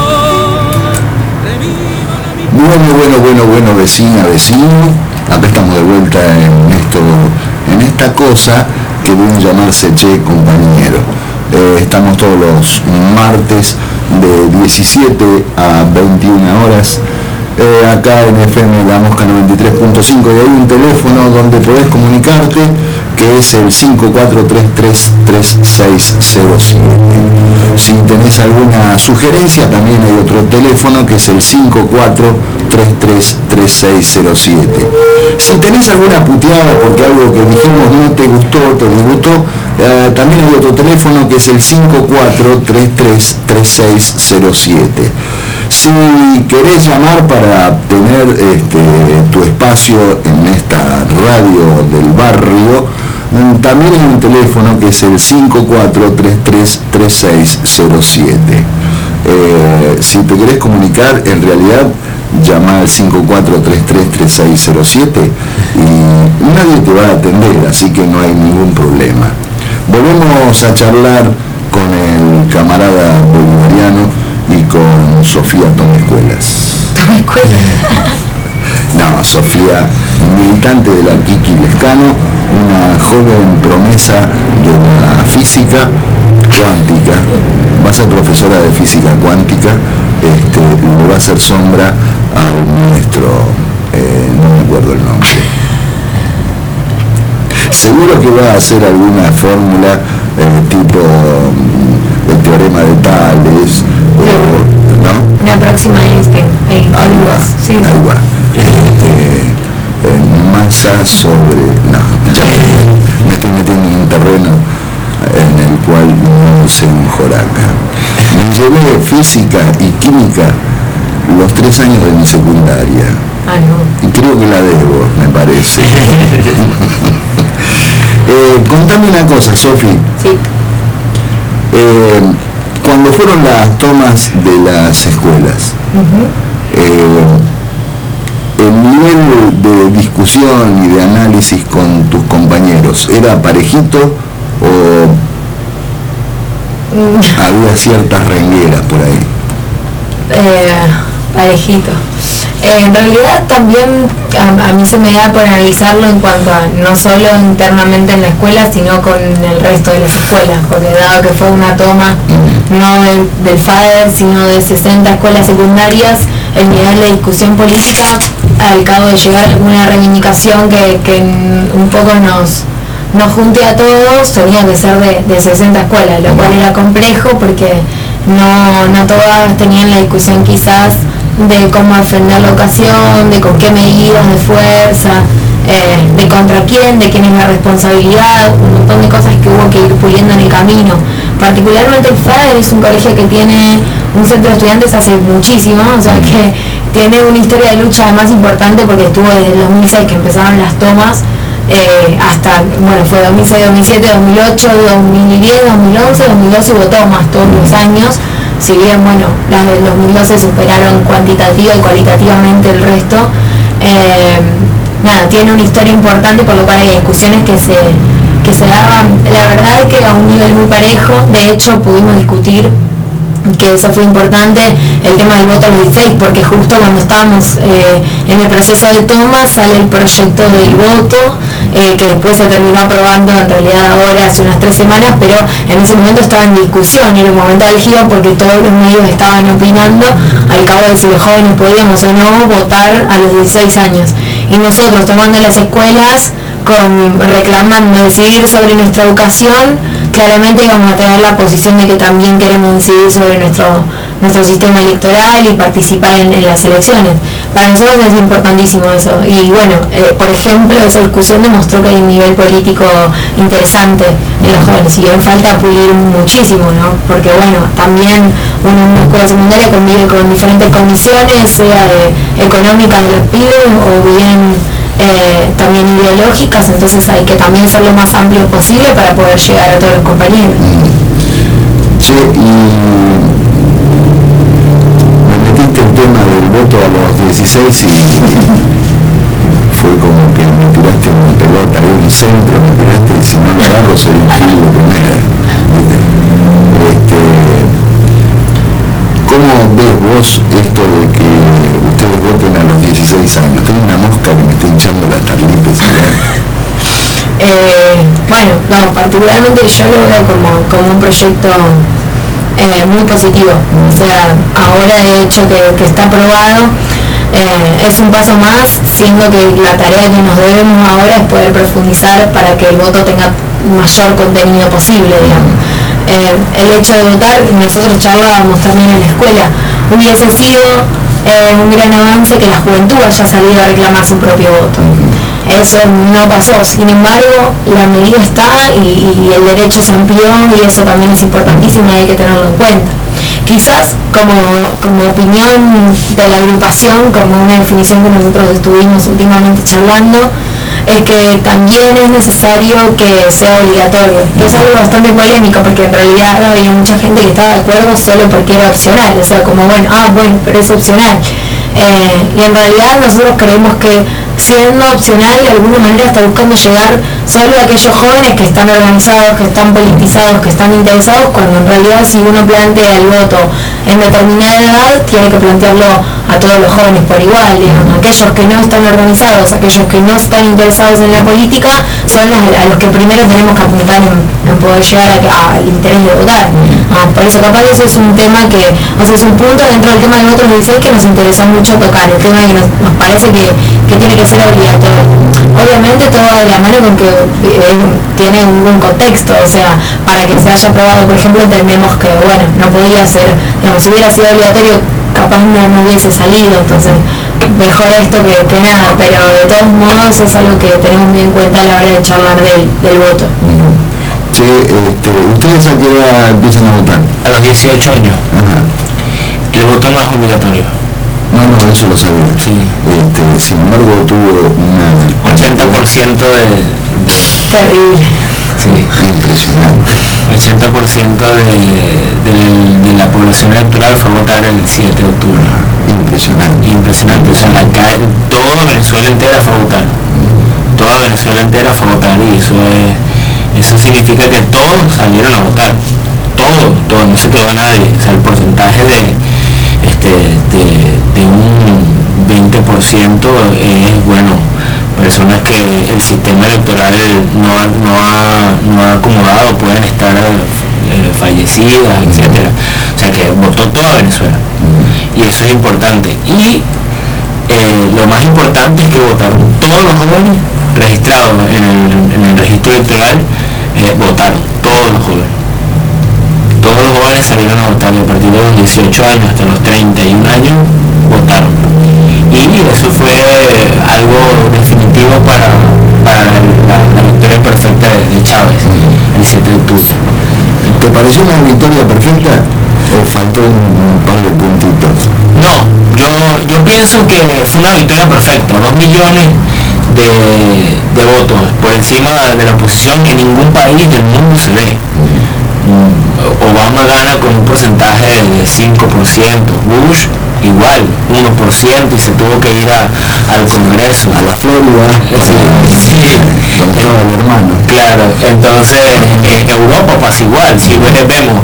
Speaker 4: reviva la vida.
Speaker 5: Bueno, bueno, bueno, bueno, vecina, vecino, acá estamos de vuelta en esto, en esta cosa que viene a llamarse Che Compañero. Eh, estamos todos los martes de diecisiete a veintiuna horas. Eh, acá en F M La Mosca noventa y tres punto cinco y hay un teléfono donde podés comunicarte que es el cinco cuatro tres tres tres seis cero siete. Si tenés alguna sugerencia también hay otro teléfono que es el cinco cuatro tres tres tres seis cero siete. Si tenés alguna puteada porque algo que dijimos no te gustó, te disgustó, eh, también hay otro teléfono que es el cinco cuatro tres tres tres seis cero siete. Si querés llamar para tener este, tu espacio en esta radio del barrio, también hay un teléfono que es el cinco cuatro tres tres tres seis cero siete. Eh, si te querés comunicar, en realidad, llama al cinco cuatro tres tres tres seis cero siete y nadie te va a atender, así que no hay ningún problema. Volvemos a charlar con el camarada bolivariano y con Sofía Tomescuelas.
Speaker 6: ¿Tomescuelas?
Speaker 5: No, Sofía, militante de la Kiki Lescano, una joven promesa de la física cuántica, va a ser profesora de física cuántica, este, le va a hacer sombra a un maestro, eh, no me acuerdo el nombre. Seguro que va a hacer alguna fórmula eh, tipo el teorema de Tales, o, ¿no?
Speaker 6: La próxima Einstein.
Speaker 5: Algo,
Speaker 6: sí.
Speaker 5: algo. Este, eh, masa sobre... No, ya me estoy metiendo en un terreno en el cual no sé un joraca. Me llevé física y química los tres años de mi secundaria.
Speaker 6: Ah, no.
Speaker 5: Y creo que la debo, me parece. eh, contame una cosa, Sofi.
Speaker 6: Sí.
Speaker 5: Eh, cuando fueron las tomas de las escuelas, uh-huh. eh, el nivel de discusión y de análisis con tus compañeros, ¿era parejito o mm. había ciertas rengueras por ahí?
Speaker 6: Eh, parejito. Eh, en realidad también a, a mí se me da por analizarlo en cuanto a no solo internamente en la escuela, sino con el resto de las escuelas, porque dado que fue una toma no del, del F A D E R, sino de sesenta escuelas secundarias, el nivel de discusión política, al cabo de llegar a alguna reivindicación que, que un poco nos, nos junte a todos, tenía que ser de, de sesenta escuelas, lo cual era complejo porque no, no todas tenían la discusión quizás de cómo defender la educación, de con qué medidas de fuerza, eh, de contra quién, de quién es la responsabilidad, un montón de cosas que hubo que ir puliendo en el camino. Particularmente el F A D E R es un colegio que tiene un centro de estudiantes hace muchísimo, o sea que tiene una historia de lucha más importante porque estuvo desde el dos mil seis que empezaron las tomas eh, hasta, bueno, fue dos mil seis, dos mil siete, dos mil ocho, dos mil diez, dos mil once, dos mil doce votó más todos los años, si bien, bueno, las del dos mil doce superaron cuantitativa y cualitativamente el resto. Eh, nada, tiene una historia importante, por lo cual hay discusiones que se, que se daban, la verdad es que a un nivel muy parejo. De hecho pudimos discutir, que eso fue importante, el tema del voto a los dieciséis, porque justo cuando estábamos eh, en el proceso de toma sale el proyecto del voto, eh, que después se terminó aprobando en realidad ahora hace unas tres semanas, pero en ese momento estaba en discusión, era un momento álgido porque todos los medios estaban opinando al cabo de si los jóvenes podíamos o no votar a los dieciséis años. Y nosotros tomando las escuelas, con reclamando decidir sobre nuestra educación, claramente íbamos a tener la posición de que también queremos decidir sobre nuestro nuestro sistema electoral y participar en, en las elecciones. Para nosotros es importantísimo eso. Y bueno, eh, por ejemplo, esa discusión demostró que hay un nivel político interesante en los jóvenes. Y bien falta pulir muchísimo, ¿no? Porque bueno, también uno en una escuela secundaria convive con diferentes condiciones, sea de, económicas de los pibes o bien Eh, también ideológicas, entonces hay que también ser lo más amplio posible para poder llegar a todos los compañeros.
Speaker 5: Sí, y me metiste el tema del voto a los dieciséis y fue como que me tiraste una pelota ahí en el centro, me tiraste y si no lo agarro soy un gil de primera. Este, ¿Cómo ves vos esto de que ustedes voten a los dieciséis años? Tengo una mosca que me está hinchando las tarlitas.
Speaker 6: Eh, bueno, no, particularmente yo lo veo como, como un proyecto eh, muy positivo. O sea, ahora de hecho que, que está aprobado, eh, es un paso más, siendo que la tarea que nos debemos ahora es poder profundizar para que el voto tenga mayor contenido posible, digamos. Eh, el hecho de votar, nosotros charlábamos también en la escuela, hubiese sido eh, un gran avance que la juventud haya salido a reclamar su propio voto. Eso no pasó, sin embargo la medida está y, y el derecho se amplió y eso también es importantísimo y hay que tenerlo en cuenta. Quizás como, como opinión de la agrupación, como una definición que nosotros estuvimos últimamente charlando, es que también es necesario que sea obligatorio. Y es algo bastante polémico porque en realidad había mucha gente que estaba de acuerdo solo porque era opcional, o sea, como bueno, ah, bueno, pero es opcional. Eh, y en realidad nosotros creemos que siendo opcional de alguna manera está buscando llegar solo a aquellos jóvenes que están organizados, que están politizados, que están interesados, cuando en realidad si uno plantea el voto en determinada edad tiene que plantearlo a todos los jóvenes por igual, digamos. Aquellos que no están organizados, aquellos que no están interesados en la política son los, a los que primero tenemos que apuntar en, en poder llegar al interés de votar. Ah, por eso capaz eso es un tema que, o sea, es un punto dentro del tema del voto dieciséis que nos interesa mucho tocar, el tema que nos, nos parece que, que tiene que ser obligatorio. Obviamente todo de la mano con que eh, tiene un, un contexto, o sea, para que se haya aprobado, por ejemplo, entendemos que, bueno, no podía ser, digamos, si hubiera sido obligatorio capaz no, no hubiese salido, entonces mejor esto que, que nada, pero de todos modos es algo que tenemos muy en cuenta a la hora de charlar del, del voto.
Speaker 5: Sí, este, ¿ustedes a qué edad empiezan a votar?
Speaker 7: A los dieciocho años.
Speaker 5: Ajá.
Speaker 7: El voto no es obligatorio.
Speaker 5: No, no, eso lo sabía.
Speaker 7: Sí.
Speaker 5: Este, sin embargo, tuvo una...
Speaker 7: ochenta por ciento de... de
Speaker 6: Terrible.
Speaker 7: Sí,
Speaker 5: impresionante.
Speaker 7: ochenta por ciento de, de, de la población electoral fue a votar el siete de octubre.
Speaker 5: Impresionante.
Speaker 7: Impresionante. O sea, la calle, toda Venezuela entera fue a votar. Toda Venezuela entera fue a votar y eso es, eso significa que todos salieron a votar. Todo, todo, no se quedó nadie. O sea, el porcentaje de, este, de, de un veinte por ciento es, bueno, personas que el sistema electoral no ha, no ha, no ha acomodado, pueden estar eh, fallecidas, etcétera. O sea que votó toda Venezuela. Y eso es importante. Y eh, lo más importante es que votaron todos los jóvenes registrados en el, en el registro electoral, eh, votaron, todos los jóvenes. Todos los jóvenes salieron a votar a partir de los dieciocho años hasta los treinta y un años, votaron. Y eso fue algo definitivo para, para la, la victoria perfecta de, de Chávez el siete de octubre.
Speaker 5: ¿Te pareció una victoria perfecta o faltó un par de puntitos?
Speaker 7: No, yo, yo pienso que fue una victoria perfecta. Dos millones de, de votos por encima de la oposición en ningún país del mundo se ve. Obama gana con un porcentaje de cinco por ciento, Bush igual, uno por ciento, y se tuvo que ir a, al Congreso, a la Florida, sí, sí, con todo el hermano. Claro, entonces en Europa pasa igual. Si vemos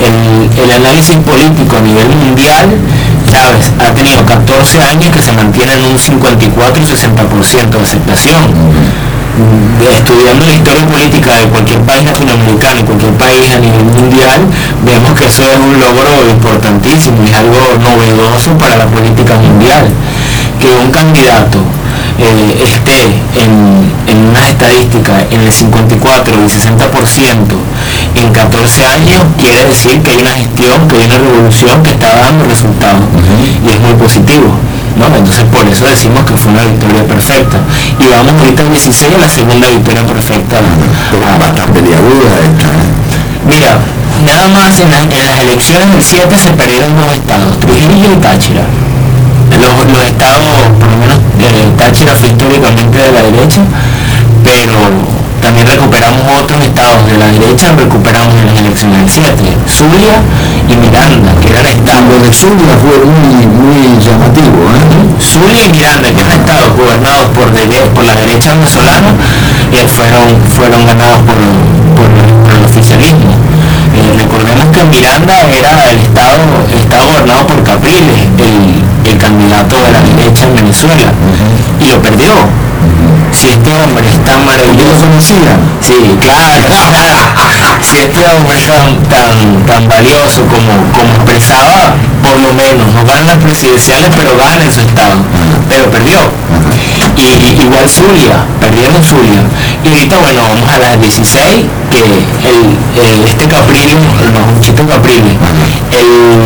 Speaker 7: el, el análisis político a nivel mundial, Chávez ha tenido catorce años que se mantiene en un cincuenta y cuatro y sesenta por ciento de aceptación. Estudiando la historia política de cualquier país latinoamericano y cualquier país a nivel mundial, vemos que eso es un logro importantísimo, es algo novedoso para la política mundial. Que un candidato eh, esté en, en unas estadísticas en el cincuenta y cuatro y sesenta por ciento en catorce años, quiere decir que hay una gestión, que hay una revolución que está dando resultados, uh-huh. y es muy positivo, ¿no? Entonces por eso decimos que fue una victoria perfecta, y vamos ahorita al dieciséis a la segunda victoria perfecta.
Speaker 5: Pero bastante peliaguda esta, ¿eh?
Speaker 7: Mira, nada más en, la, en las elecciones del siete se perdieron dos estados, Trujillo y Táchira. Los, los estados, por lo menos eh, Táchira fue históricamente de la derecha, pero también recuperamos otros estados de la derecha, recuperamos en las elecciones del siete, Zulia y Miranda, que eran estados.
Speaker 5: Lo de Zulia fue muy, muy llamativo, ¿eh?
Speaker 7: Zulia y Miranda, que eran estados gobernados por, de, por la derecha venezolana, eh, fueron, fueron ganados por, por, por el oficialismo. Eh, recordemos que Miranda era el estado, estaba gobernado por Capriles, el, el candidato de la derecha en Venezuela, uh-huh. y lo perdió. Uh-huh. Si este hombre es tan maravilloso, conocía. Sí, claro, claro. Si este hombre es tan, tan, tan valioso como, como expresaba, por lo menos, no gana las presidenciales, pero gana en su estado, uh-huh. pero perdió. Uh-huh. Y igual Zulia, perdieron Zulia. Y ahorita, bueno, vamos a las dieciséis, que el, el este Capriles, no, Chito Capriles, uh-huh.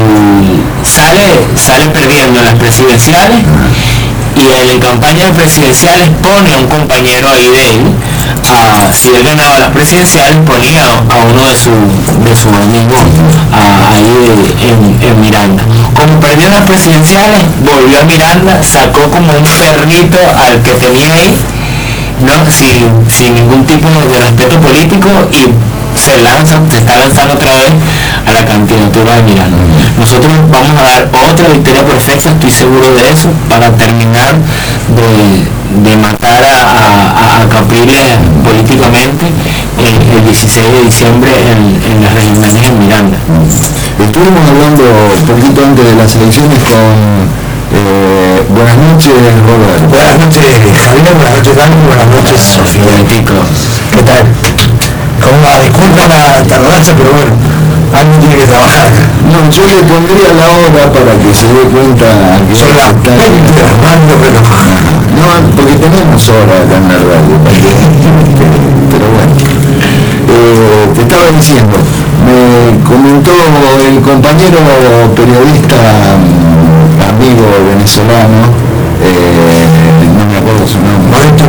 Speaker 7: el, sale, sale perdiendo en las presidenciales, uh-huh. y en campaña de presidenciales pone a un compañero ahí de él, a, si él ganaba las presidenciales ponía a uno de sus de sus amigos a, ahí de, en, en Miranda. Como perdió las presidenciales, volvió a Miranda, sacó como un perrito al que tenía ahí, no, sin, sin ningún tipo de respeto político, y se lanza, se está lanzando otra vez a la candidatura de Miranda. Nosotros vamos a dar otra victoria perfecta, estoy seguro de eso, para terminar de, de matar a, a, a Capriles políticamente el, el dieciséis de diciembre en, en las regionales en Miranda.
Speaker 5: Estuvimos hablando un poquito antes de las elecciones con eh, buenas noches, Robert.
Speaker 14: Buenas noches, Javier, buenas noches, Dani, buenas noches, Sofía. ¿Qué tal? Como va, disculpa la tardanza, pero bueno, alguien tiene que trabajar.
Speaker 5: No, yo le pondría la hora para que se dé cuenta que
Speaker 14: son las veinte de mando reloj.
Speaker 5: No, porque tenemos hora acá en la radio, pero bueno. Eh, te estaba diciendo, me comentó el compañero periodista, amigo venezolano, eh, no me acuerdo su nombre, Modesto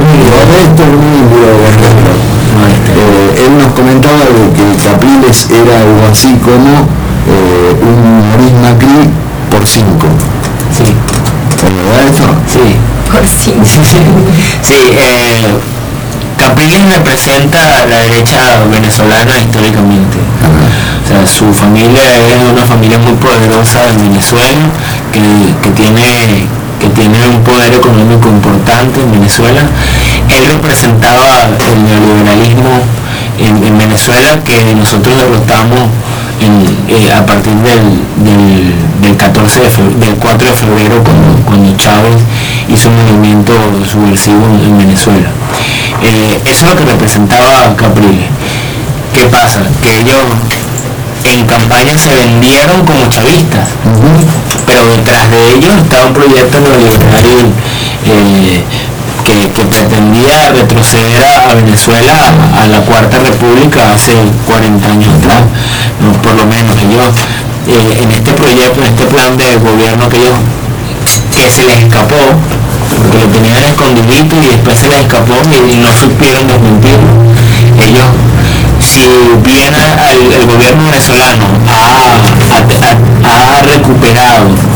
Speaker 5: Emilio, Eh, él nos comentaba de que Capriles era algo así como eh, un Maurice Macri por cinco.
Speaker 7: Sí.
Speaker 5: ¿Es verdad eso?
Speaker 7: Sí.
Speaker 6: Por cinco.
Speaker 7: Sí, sí. Sí, eh, Capriles representa a la derecha venezolana históricamente. Uh-huh. O sea, su familia es una familia muy poderosa en Venezuela, que, que tiene que tiene un poder económico importante en Venezuela. Él representaba el neoliberalismo en, en Venezuela, que nosotros derrotamos en, eh, a partir del, del, del, catorce de febrero, del cuatro de febrero, cuando, cuando Chávez hizo un movimiento subversivo en, en Venezuela. Eh, eso es lo que representaba Capriles. ¿Qué pasa? Que ellos en campaña se vendieron como chavistas, uh-huh. pero detrás de ellos estaba un proyecto neoliberal eh, que, que pretendía retroceder a, a Venezuela a, a la Cuarta República hace cuarenta años atrás, no, por lo menos. Ellos eh, en este proyecto, en este plan de gobierno que ellos que se les escapó, porque lo tenían escondidito y después se les escapó y, y no supieron desmentirlo. Ellos, si bien el, el gobierno venezolano ha, ha, ha recuperado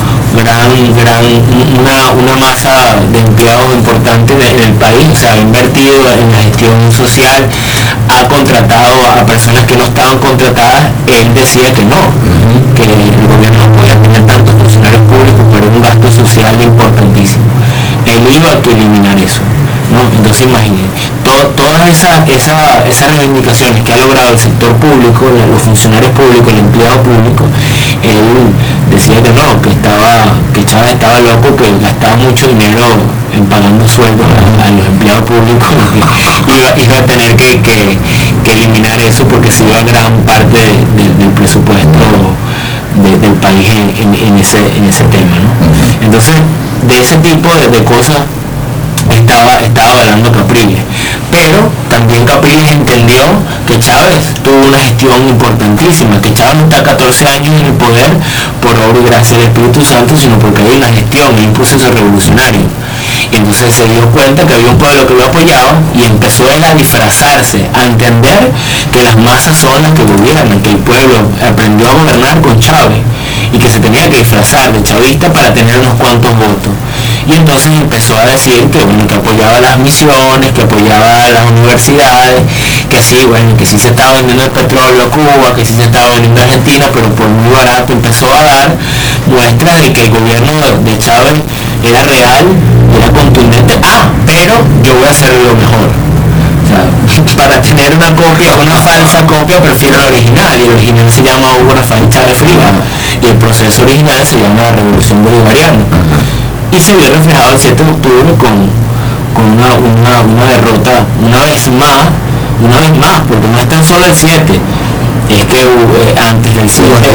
Speaker 7: gran, gran, una, una masa de empleados importante en el país, o sea, ha invertido en la gestión social, ha contratado a personas que no estaban contratadas. Él decía que no, que el gobierno no podía tener tantos funcionarios públicos, pero era un gasto social importantísimo. Él iba a eliminar eso, ¿no? Entonces imagínense, to, todas esas esa, esas reivindicaciones que ha logrado el sector público, los funcionarios públicos, el empleado público, él decía que no, que estaba, que Chávez estaba loco, que gastaba mucho dinero en pagando sueldos a, a los empleados públicos, y iba, iba a tener que, que, que eliminar eso porque se iba gran parte de, de, del presupuesto de, del país en, en, en, ese, en ese tema, ¿no? Entonces, de ese tipo de, de cosas estaba, estaba hablando Capriles, pero también Capriles entendió que Chávez tuvo una gestión importantísima, que Chávez no está catorce años en el poder por obra y gracia del Espíritu Santo, sino porque hay una gestión, hay un proceso revolucionario. Y entonces se dio cuenta que había un pueblo que lo apoyaba y empezó él a disfrazarse, a entender que las masas son las que gobiernan, que el pueblo aprendió a gobernar con Chávez y que se tenía que disfrazar de chavista para tener unos cuantos votos. Y entonces empezó a decir que, bueno, que apoyaba las misiones, que apoyaba las universidades, que sí, bueno, que sí se estaba vendiendo el petróleo a Cuba, que sí se estaba vendiendo a Argentina, pero por muy barato. Empezó a dar muestras de que el gobierno de Chávez era real, era contundente. Ah, pero yo voy a hacer lo mejor. O sea, para tener una copia, una falsa copia, prefiero la original, y el original se llama Hugo Rafael Chávez Frías, y el proceso original se llama la Revolución Bolivariana. Y se vio reflejado el siete de octubre con, con una, una, una derrota, una vez más, una vez más, porque no es tan solo el siete, es que hubo, eh, antes del siete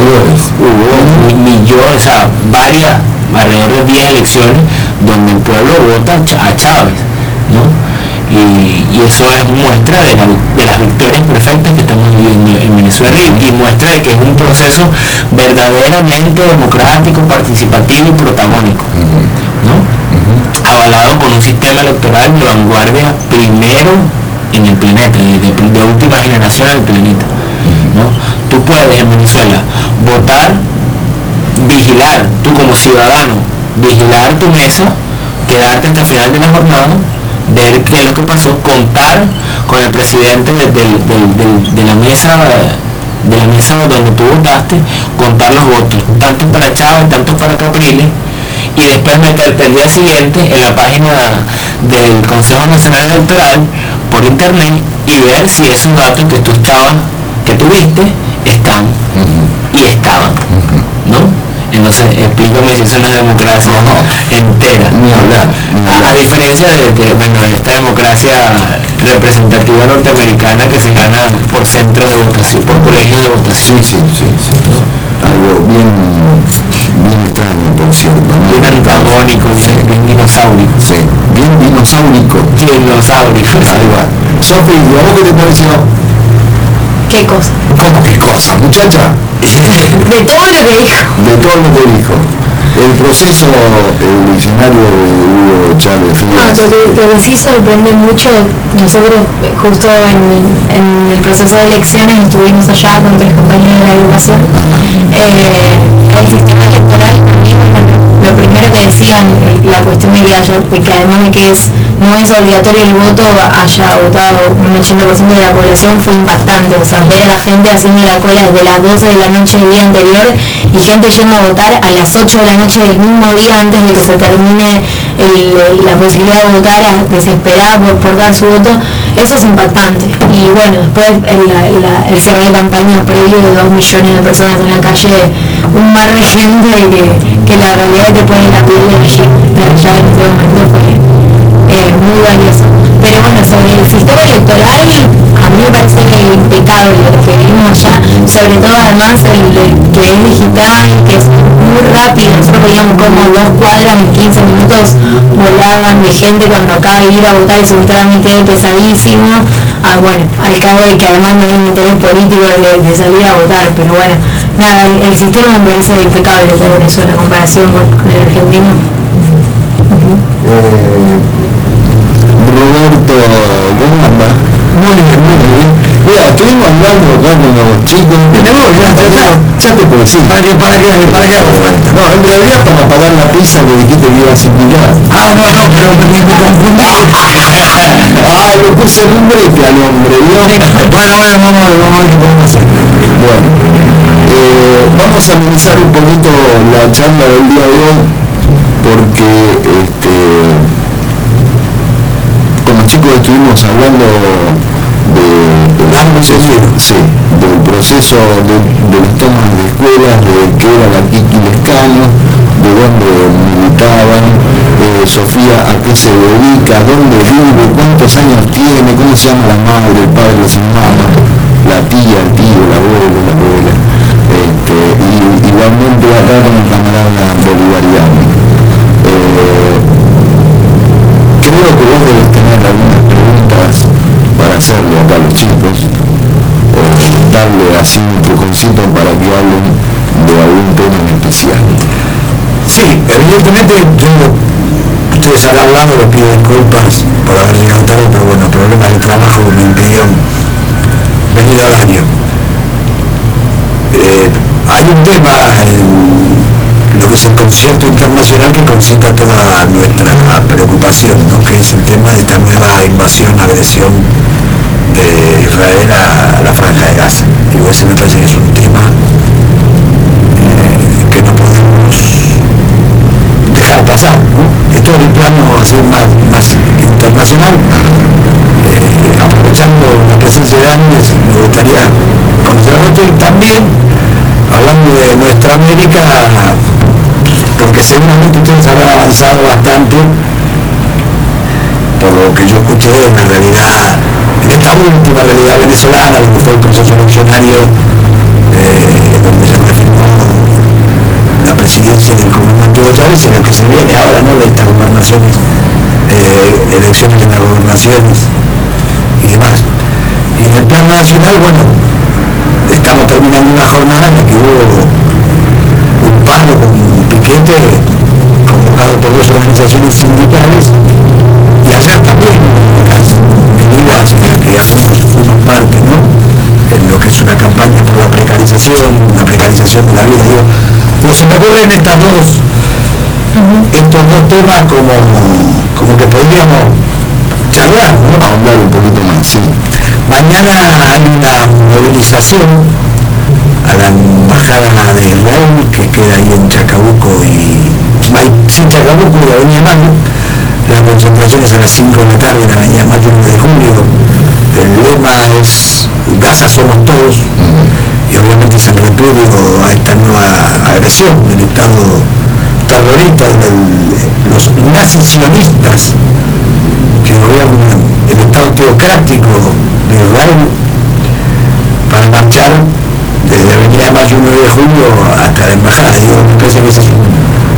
Speaker 7: hubo millones, o sea, varias, alrededor de diez elecciones donde el pueblo vota a Chávez, ¿no? Y, y eso es muestra de, la, de las victorias perfectas que estamos viviendo en Venezuela, y, y muestra de que es un proceso verdaderamente democrático, participativo y protagónico, ¿no? Avalado con un sistema electoral de vanguardia primero en el planeta, de, de, de última generación en el planeta, ¿no? Tú puedes en Venezuela votar, vigilar, tú como ciudadano, vigilar tu mesa, quedarte hasta el final de la jornada, ver qué es lo que pasó, contar con el presidente de, de, de, de, de la mesa de la mesa donde tú votaste, contar los votos, tanto para Chávez, tanto para Capriles, y después meterte el día siguiente en la página del Consejo Nacional Electoral por internet y ver si esos datos que tú estabas, que tuviste, están y estaban, ¿no? Entonces, explícame si es una democracia no, entera. Ni hablar. Ni hablar. A, a diferencia de, de, bueno, de esta democracia representativa norteamericana que se gana por centros de votación, por colegios de votación.
Speaker 5: Sí, sí, sí, sí. ¿No? Algo bien, bien extraño, por cierto. ¿No?
Speaker 7: Bien antagónico, sí. Bien dinosaurico.
Speaker 5: Sí, bien dinosaurico.
Speaker 7: Dinosaurico.
Speaker 5: Ahí va. Sofi, ¿y a vos qué te pareció?
Speaker 6: ¿Qué cosa?
Speaker 5: ¿Cómo qué cosa, muchacha?
Speaker 6: De todo lo que dijo.
Speaker 5: De todo lo que dijo. El proceso evolucionario de Hugo Chávez Frías.
Speaker 6: No, lo, lo que sí sorprende mucho, nosotros justo en, en el proceso de elecciones estuvimos allá con tres compañeros de la agrupación. Eh, el sistema electoral también, lo primero que decían, la cuestión de que, que además de que es, no es obligatorio el voto, haya votado un ochenta por ciento de la población, fue impactante. O sea, ver a la gente haciendo la cola desde las doce de la noche del día anterior y gente yendo a votar a las ocho de la noche del mismo día antes de que se termine el, la posibilidad de votar, a desesperar por, por dar su voto, eso es impactante. Y bueno, después el, la, el cierre de campaña previo de dos millones de personas en la calle, un mar de gente que, que la realidad te pone la piel de allá en este momento fue eh, muy valioso. Pero bueno, sobre el sistema electoral, a mí me parece impecable lo que vimos ya, sobre todo además el, el que es digital, que es muy rápido. Nosotros veíamos como dos cuadras en quince minutos volaban de gente cuando acaba de ir a votar, es un trámite pesadísimo. Ah, bueno, al cabo de que además no hay un interés político de, de salir a votar, pero bueno, nada, el, el sistema me parece impecable de Venezuela en comparación con, con el argentino. Uh-huh.
Speaker 5: eh, Roberto, ¿cómo anda?
Speaker 14: Muy bien, muy bien.
Speaker 5: Mira, estuvimos hablando acá con los chicos.
Speaker 14: Tenemos ya, ya,
Speaker 5: ya te puedo decir.
Speaker 14: ¿Para qué, para qué, para qué hago falta?
Speaker 5: No, en realidad para pagar la pizza que dijiste que ibas a invitar.
Speaker 14: Ah, no, no, pero me, me confundí.
Speaker 5: Ah, lo puse en un brete al hombre, ¿no?
Speaker 14: Bueno, bueno, vamos a ver, vamos a ver qué podemos hacer.
Speaker 5: Bueno, eh, vamos a analizar un poquito la charla del día de hoy, porque este, con los chicos estuvimos hablando de, de del proceso, sí, del proceso de, de las tomas de escuelas, de qué era la Kiki Lescano, de dónde militaban, eh, Sofía a qué se dedica, dónde vive, cuántos años tiene, cómo se llama la madre, el padre de su mamá, la tía, el tío, el abuelo, la abuela. Este, y igualmente acá con el camarada bolivariano. Eh, creo que vos debes tener algunas preguntas para hacerle acá a los chicos, o darle así un empujoncito para que hablen de algún tema en especial.
Speaker 14: Sí, evidentemente yo, ustedes han hablado, les pido disculpas por haber llegado tarde, pero bueno, problemas del trabajo me impidieron venir al año. Eh, hay un tema en lo que es el concierto internacional que concentra toda nuestra preocupación, ¿no? Que es el tema de esta nueva invasión, agresión de Israel a la Franja de Gaza. Digo, ese me parece que es un tema eh, que no podemos dejar pasar, ¿no? Esto en el plano así más, más internacional, eh, aprovechando la presencia de Ángel, me gustaría conocer a y también hablando de nuestra América, porque seguramente ustedes habrán avanzado bastante por lo que yo escuché en la realidad, en esta última realidad venezolana, donde fue el proceso eleccionario, eh, donde se reafirmó la presidencia del comandante Hugo Chávez, en el que se viene ahora, ¿no?, de estas gobernaciones, eh, elecciones en las gobernaciones y demás. Y en el plano nacional, bueno, estamos terminando una jornada en la que hubo un paro con un piquete convocado por dos organizaciones sindicales, y ayer también las medidas en las que fuimos parte, ¿no?, en lo que es una campaña por la precarización, una precarización de la vida. Digo, pero se me ocurren estas dos, uh-huh. estos dos temas como, como que podríamos charlar, ¿no?
Speaker 5: Hablar un poquito más, sí.
Speaker 14: Mañana hay una movilización a la embajada de Israel que queda ahí en Chacabuco y sí, Chacabuco y Avenida Mayo. La concentración es a las cinco de la tarde en la Avenida Mayo nueve de julio. El lema es Gaza somos todos, y obviamente es el repudio a esta nueva agresión del Estado terrorista, de los nazis sionistas que gobiernan el Estado teocrático de Israel, para marchar desde la Avenida Mayo nueve de julio hasta la embajada. Digo, me parece que ese es un,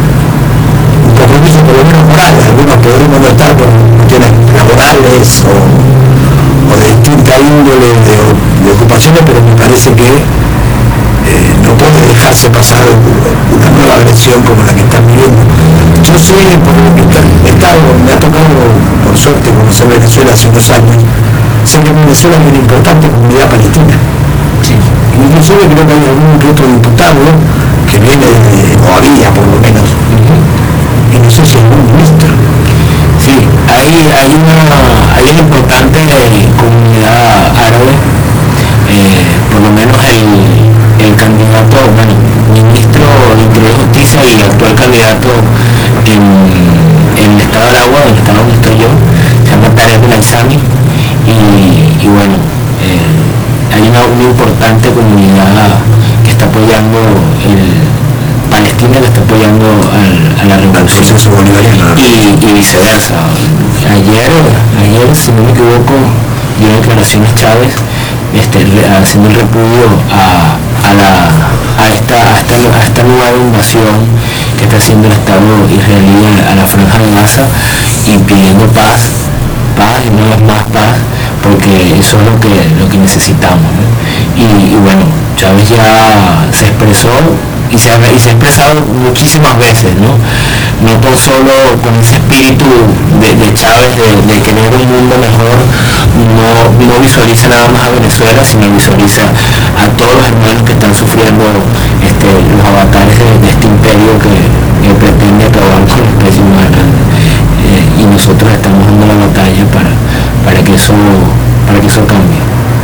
Speaker 14: un compromiso por lo menos moral. Algunos podremos no estar por cuestiones laborales o, o de distinta índole de, de ocupaciones, pero me parece que eh, no puede dejarse pasar una nueva agresión como la que están viviendo. Yo sé, por lo que he estado, me ha tocado por suerte conocer Venezuela hace unos años, sé que en Venezuela hay una importante comunidad palestina. Sí. Inclusive creo que hay algún que otro diputado que viene de, o había por lo menos, uh-huh. y no sé si algún ministro.
Speaker 7: Sí, hay, hay, una, hay una importante comunidad árabe, eh, por lo menos el, el candidato, bueno, ministro de Interior y Justicia y el actual candidato en, en el estado de Aragua, el estado donde estoy yo, se llama Tarek El-Aizami, y, y bueno, eh, hay una, una importante comunidad que está apoyando el Palestina, que está apoyando al, a la revolución y, y viceversa. Ayer, ayer, si no me equivoco, dio declaraciones Chávez este, haciendo el repudio a, a, la, a, esta, a, esta, a esta nueva invasión que está haciendo el Estado israelí a la Franja de Gaza y pidiendo paz, paz y no es más paz, porque eso es lo que, lo que necesitamos, ¿no? Y, y bueno, Chávez ya se expresó y se ha, y se ha expresado muchísimas veces, ¿no? No tan solo con ese espíritu de, de Chávez de, de querer un mundo mejor, no, no visualiza nada más a Venezuela, sino visualiza a todos los hermanos que están sufriendo este, los avatares de, de este imperio que, que pretende acabar con la especie humana, eh, y nosotros estamos dando la batalla para, para que eso para que eso cambie.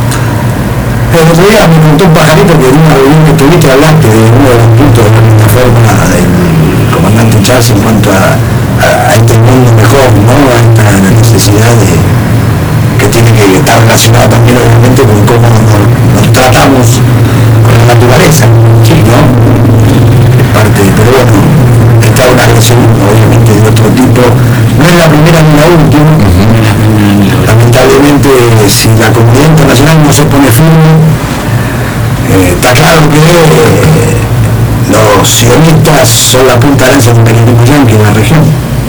Speaker 14: El otro día me contó un pajarito que en una reunión que tuviste hablaste de uno de los puntos de la plataforma del comandante Chávez en cuanto a, a, a este mundo mejor, ¿no? A esta necesidad de, que tiene que estar relacionada también obviamente con cómo nos, nos tratamos con la naturaleza, ¿sí? ¿No? Es parte, pero bueno, está una relación obviamente de otro tipo, no es la primera ni la última. Lamentablemente, si la comunidad internacional no se pone firme, eh, está claro que eh, los sionistas son la punta de lanza del imperialismo yanqui en la región.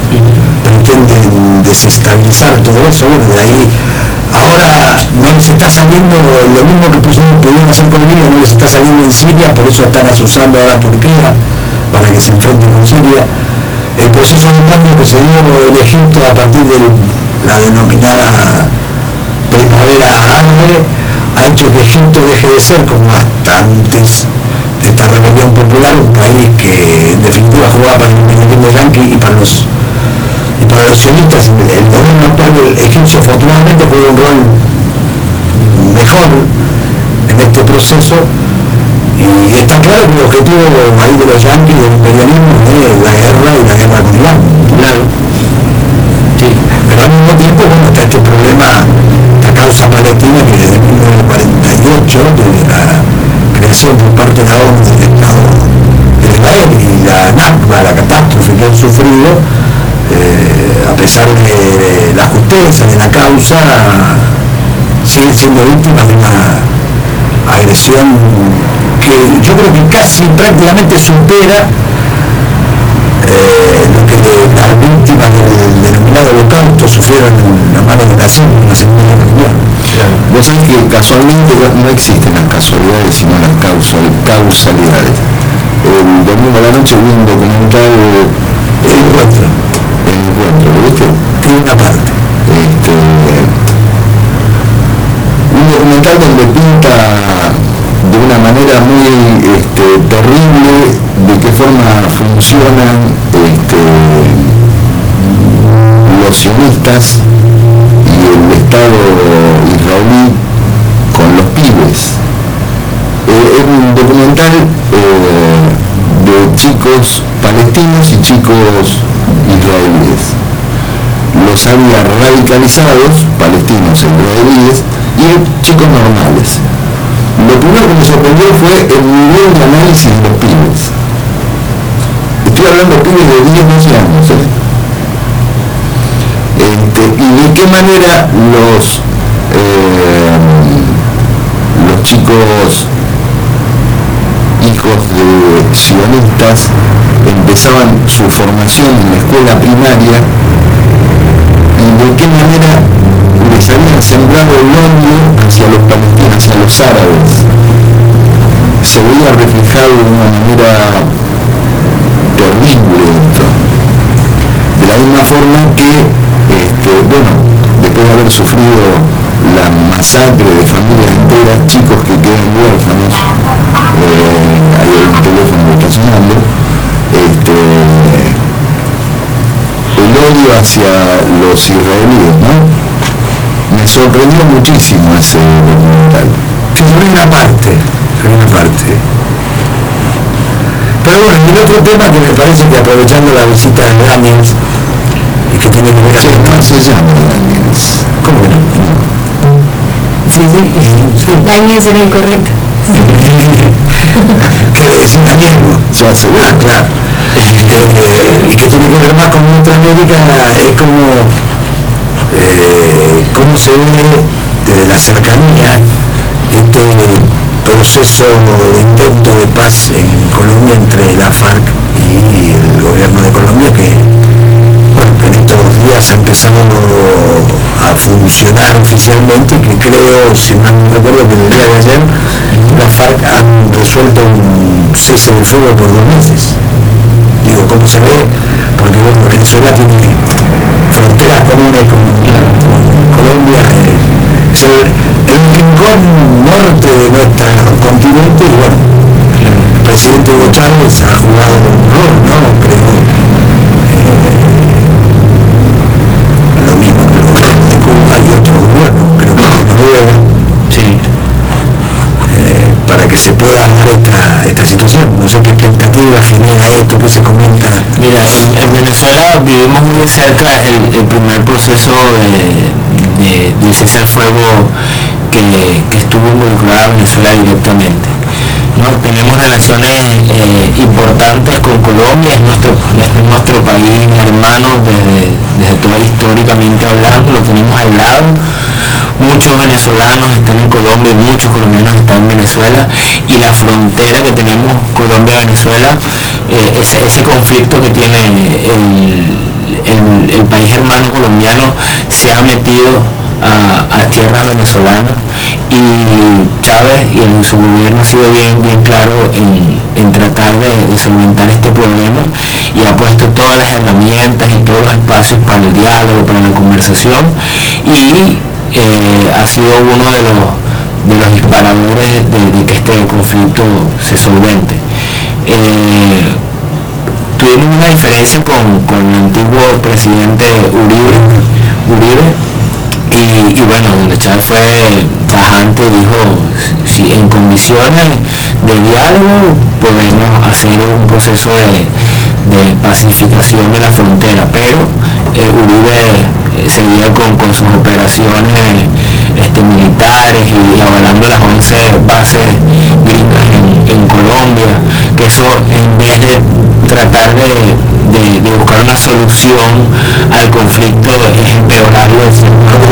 Speaker 14: Pretenden desestabilizar todo eso. Bueno, de ahí ahora no les está saliendo lo mismo que pudieron hacer con Libia, no les está saliendo en Siria, por eso están asusando ahora a Turquía para que se enfrenten con Siria. El proceso de cambio que se dio en Egipto a partir de la denominada primavera árabe ha hecho que Egipto deje de ser, como hasta antes de esta rebelión popular, un país que en definitiva jugaba para el imperialismo yanqui y para los y para los sionistas. El gobierno actual egipcio afortunadamente juega un rol mejor en este proceso, y está claro que el objetivo ahí de los yanquis del imperialismo es la guerra y la guerra con Irán. Claro. Sí. Pero al mismo tiempo, bueno, está este problema, la causa palestina, que desde mil novecientos cuarenta y ocho, desde la creación por parte de la ONU del Estado de Israel y la Nakba, la catástrofe que han sufrido, eh, a pesar de la justeza de la causa, siguen siendo víctimas de una agresión que yo creo que casi prácticamente supera eh, lo que las víctimas del denominado holocausto sufrieron en la mano de Brasil en la Segunda Guerra Mundial.
Speaker 5: Claro. Vos sabés que casualmente no existen las casualidades, sino las causal, causalidades. El domingo a la noche vi un documental, El Encuentro, El Encuentro, ¿lo viste?
Speaker 14: Tiene una parte.
Speaker 5: Este, un documental donde pinta de una manera muy este, terrible de qué forma funcionan este, los sionistas y el Estado israelí con los pibes. Eh, es un documental eh, de chicos palestinos y chicos israelíes. Los había radicalizados, palestinos e israelíes, y chicos normales. Lo primero que me sorprendió fue el nivel de análisis de los pibes. Estoy hablando de pibes de diez, doce años. ¿eh? Este, y de qué manera los, eh, los chicos hijos de sionistas empezaban su formación en la escuela primaria y de qué manera les habían sembrado el odio hacia los palestinos, hacia los árabes. Se veía reflejado de una manera terrible esto. De la misma forma que, este, bueno, después de haber sufrido la masacre de familias enteras, chicos que quedan huérfanos, eh, hay un teléfono que está sonando, este, el odio hacia los israelíes, ¿no? Me sorprendió muchísimo ese documental.
Speaker 14: Sí, sobre una parte, sobre una parte. Pero bueno, y el otro tema que me parece que, aprovechando la visita de Daniels, y que tiene que ver con...
Speaker 5: ¿Cómo se llama Daniels?
Speaker 14: ¿Cómo que no? Sí, sí, sí.
Speaker 6: Daniels era incorrecto.
Speaker 14: Que es un mismo.
Speaker 5: Ya se ve.
Speaker 14: Ah, claro. Eh, y que tiene que ver más con Norteamérica, es como eh, cómo se ve desde la cercanía este proceso de intento de paz en Colombia entre la FARC y el gobierno de Colombia, que bueno, en estos días ha empezado a funcionar oficialmente, que creo, si mal no recuerdo, que el día de ayer la FARC han resuelto un cese del fuego por dos meses. Digo, ¿cómo se ve? Porque bueno, Venezuela tiene fronteras comunes con, con Colombia, eh, es el, el rincón norte de nuestro continente, y bueno, el presidente Hugo Chávez ha jugado un rol, ¿no? Creo, eh, lo mismo que el gobierno de Cuba y otros gobiernos, creo que en Noruega, sí. eh, para que se pueda dar esta, esta situación. No sé qué expectativa genera esto que se comenta.
Speaker 7: Mira, en, en Venezuela vivimos muy de cerca el, el primer proceso de, de, de cese al fuego que, que estuvo involucrada Venezuela directamente. ¿No? Tenemos relaciones eh, importantes con Colombia, es nuestro, es nuestro país hermano desde, desde toda históricamente hablando, lo tenemos al lado. Muchos venezolanos están en Colombia y muchos colombianos están en Venezuela, y la frontera que tenemos Colombia-Venezuela, eh, ese, ese conflicto que tiene el, el, el país hermano colombiano se ha metido a, a tierras venezolanas, y Chávez y en su gobierno ha sido bien, bien claro en, en tratar de, de solventar este problema, y ha puesto todas las herramientas y todos los espacios para el diálogo, para la conversación, y Eh, ha sido uno de los, de los disparadores de, de que este conflicto se solvente. Eh, tuvimos una diferencia con, con el antiguo presidente Uribe, Uribe y, y bueno, donde Chávez fue tajante, dijo, si en condiciones de diálogo podemos hacer un proceso de, de pacificación de la frontera, pero eh, Uribe eh, seguía con, con sus operaciones este, militares y, y avalando las once bases gringas en, en Colombia, que eso en vez de tratar de, de, de buscar una solución al conflicto es empeorarlo, es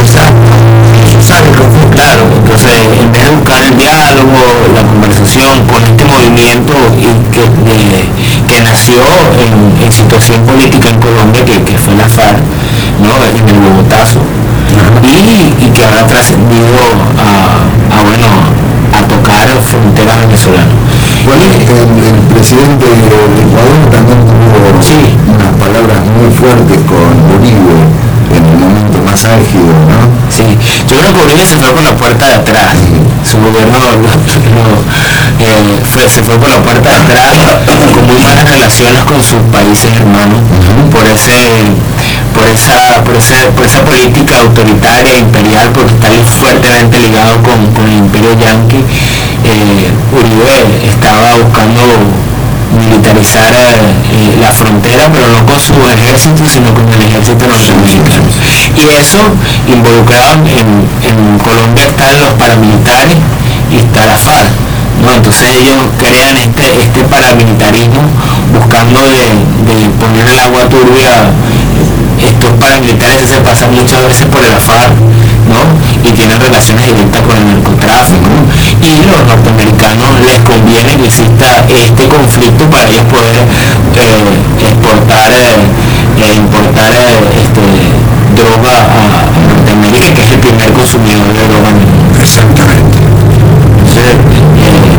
Speaker 7: claro. Entonces, en vez de buscar el diálogo, la conversación con este movimiento y que, de, que nació en, en situación política en Colombia, que, que fue la FARC, ¿no? En el Bogotazo, y, y que ahora ha trascendido a, a, bueno, a tocar fronteras venezolanas.
Speaker 5: Bueno, el, el presidente de Ecuador también tuvo sí. unas palabras muy fuertes con Uribe en el momento más álgido, ¿no?
Speaker 7: Sí, yo creo que Uribe se fue por la puerta de atrás, su gobierno lo, lo, eh, fue, se fue por la puerta de atrás con muy malas relaciones con sus países hermanos, uh-huh. por ese por esa por ese, por esa política autoritaria imperial, porque está fuertemente ligado con, con el imperio yanqui. eh, Uribe estaba buscando militarizar eh, la frontera, pero no con su ejército, sino con el ejército norteamericano. Y eso involucrado en, en Colombia están los paramilitares y está la FARC, ¿no? Entonces ellos crean este, este paramilitarismo buscando de, de poner el agua turbia. Estos paramilitares se pasan muchas veces por el FARC, ¿no? Y tienen relaciones directas con el narcotráfico, y los norteamericanos les conviene que exista este conflicto para ellos poder eh, exportar e eh, importar eh, este, droga a, a Norteamérica, que es el primer consumidor de droga en el mundo.
Speaker 14: Exactamente.
Speaker 7: Entonces, eh,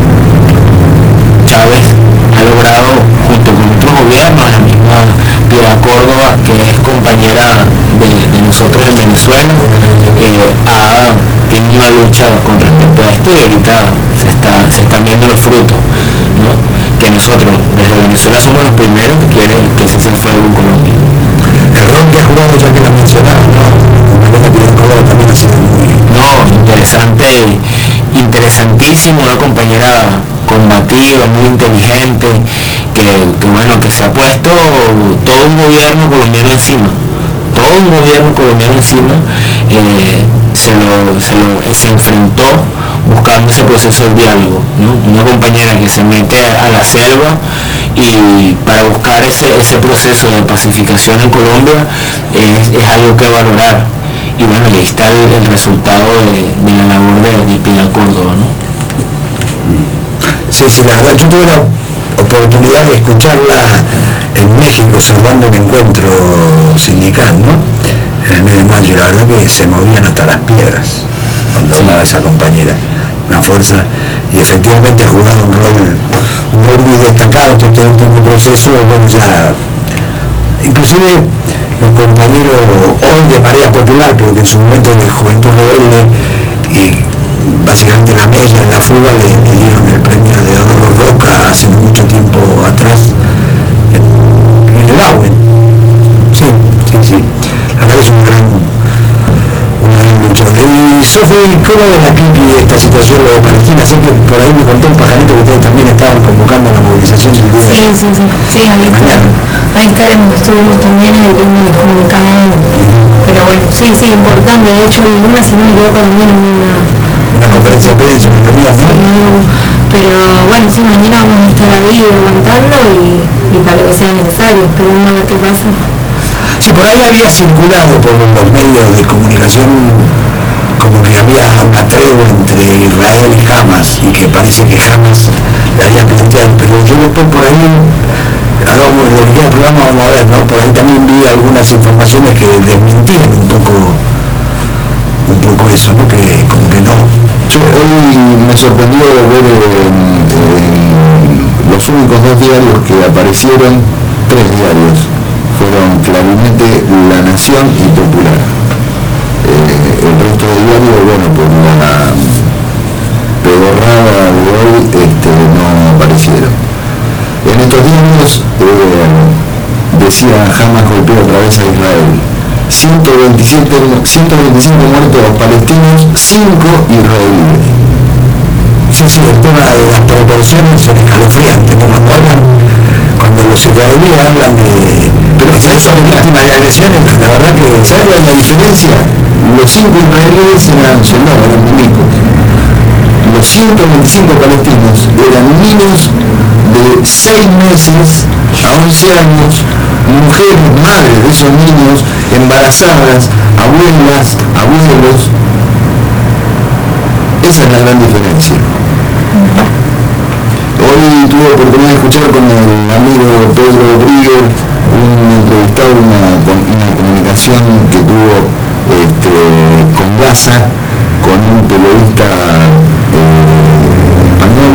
Speaker 7: Chávez ha logrado, junto con otros gobiernos, la misma Piedad Córdoba, que es compañera de, de nosotros en Venezuela, eh, ha tenido una lucha con respecto a esto, y ahorita se, está, se están viendo los frutos, ¿no? Que nosotros desde Venezuela somos los primeros que quieren que se cese el fuego en Colombia.
Speaker 14: El rol que ha jugado, ya que la mencionaba, ¿no? La Piedad Córdoba también ha sido muy...
Speaker 7: No, interesante, interesantísimo, una compañera combativa, muy inteligente, que, que bueno, que se ha puesto todo un gobierno colombiano encima, todo un gobierno colombiano encima, eh, se, lo, se, lo, se enfrentó buscando ese proceso de diálogo, ¿no? Una compañera que se mete a la selva y para buscar ese, ese proceso de pacificación en Colombia es, es algo que valorar, y bueno, ahí está el, el resultado de, de la labor de, de Piedad Córdoba, ¿no?
Speaker 14: Sí, sí, la verdad, yo tuve la oportunidad de escucharla en México cerrando un encuentro sindical, ¿no? En el mes de mayo, la verdad que se movían hasta las piedras cuando hablaba esa compañera, una fuerza, y efectivamente ha jugado un rol muy marcado todo este último proceso, bueno, ya, inclusive los compañeros hoy de Marea Popular, pero que en su momento de Juventud Rebelde y básicamente la mella en la fuga le, le dieron el premio de Oro Roca hace mucho tiempo atrás en, en el A U E N. Sí, sí, sí. La verdad es un gran, un gran luchador. Y Sofi, ¿cómo ves la Pipi esta situación de Palestina? Sé que por ahí me contó un pajarito que ustedes también estaban convocando a la movilización del día.
Speaker 6: Sí, sí, sí, sí, ahí está. Ahí estaremos, estuvimos también en el primer comunicado. Pero bueno, sí, sí, importante. De hecho, el lunes se me quedó también en una
Speaker 14: una conferencia de prensa,
Speaker 6: pero bueno, sí, mañana vamos a estar ahí aguantando y, y para lo que sea necesario, pero vamos a ver qué pasa.
Speaker 14: Sí, por ahí había circulado por los medios de comunicación como que había una tregua entre Israel y Hamas y que parece que Hamas le había planteado, pero yo después por ahí, hagamos el del programa, vamos a ver, ¿no? Por ahí también vi algunas informaciones que desmentían un poco un poco eso, ¿no? Que como que no.
Speaker 5: Yo, hoy me sorprendió ver eh, eh, los únicos dos diarios que aparecieron, tres diarios, fueron claramente La Nación y Popular. Eh, el resto de diarios, bueno, por la pedorrada de hoy, este, no aparecieron. En estos diarios eh, decía Hamas golpeó otra vez a Israel. ciento veintisiete, ciento veinticinco muertos palestinos, cinco israelíes.
Speaker 14: Sí, sí, el tema de las proporciones son escalofriantes, ¿no? Cuando hablan, cuando los israelíes hablan de... Pero si son víctimas de agresiones, la verdad que...
Speaker 5: ¿Sabes cuál es la diferencia? Los cinco israelíes eran soldados, eran milicos. Los ciento veinticinco palestinos eran niños de seis meses a once años, mujeres, madres de esos niños, embarazadas, abuelas, abuelos. Esa es la gran diferencia. Hoy tuve la oportunidad de escuchar con el amigo Pedro Brigger un entrevistado, una, una comunicación que tuvo este, con Gaza, con un periodista eh, español,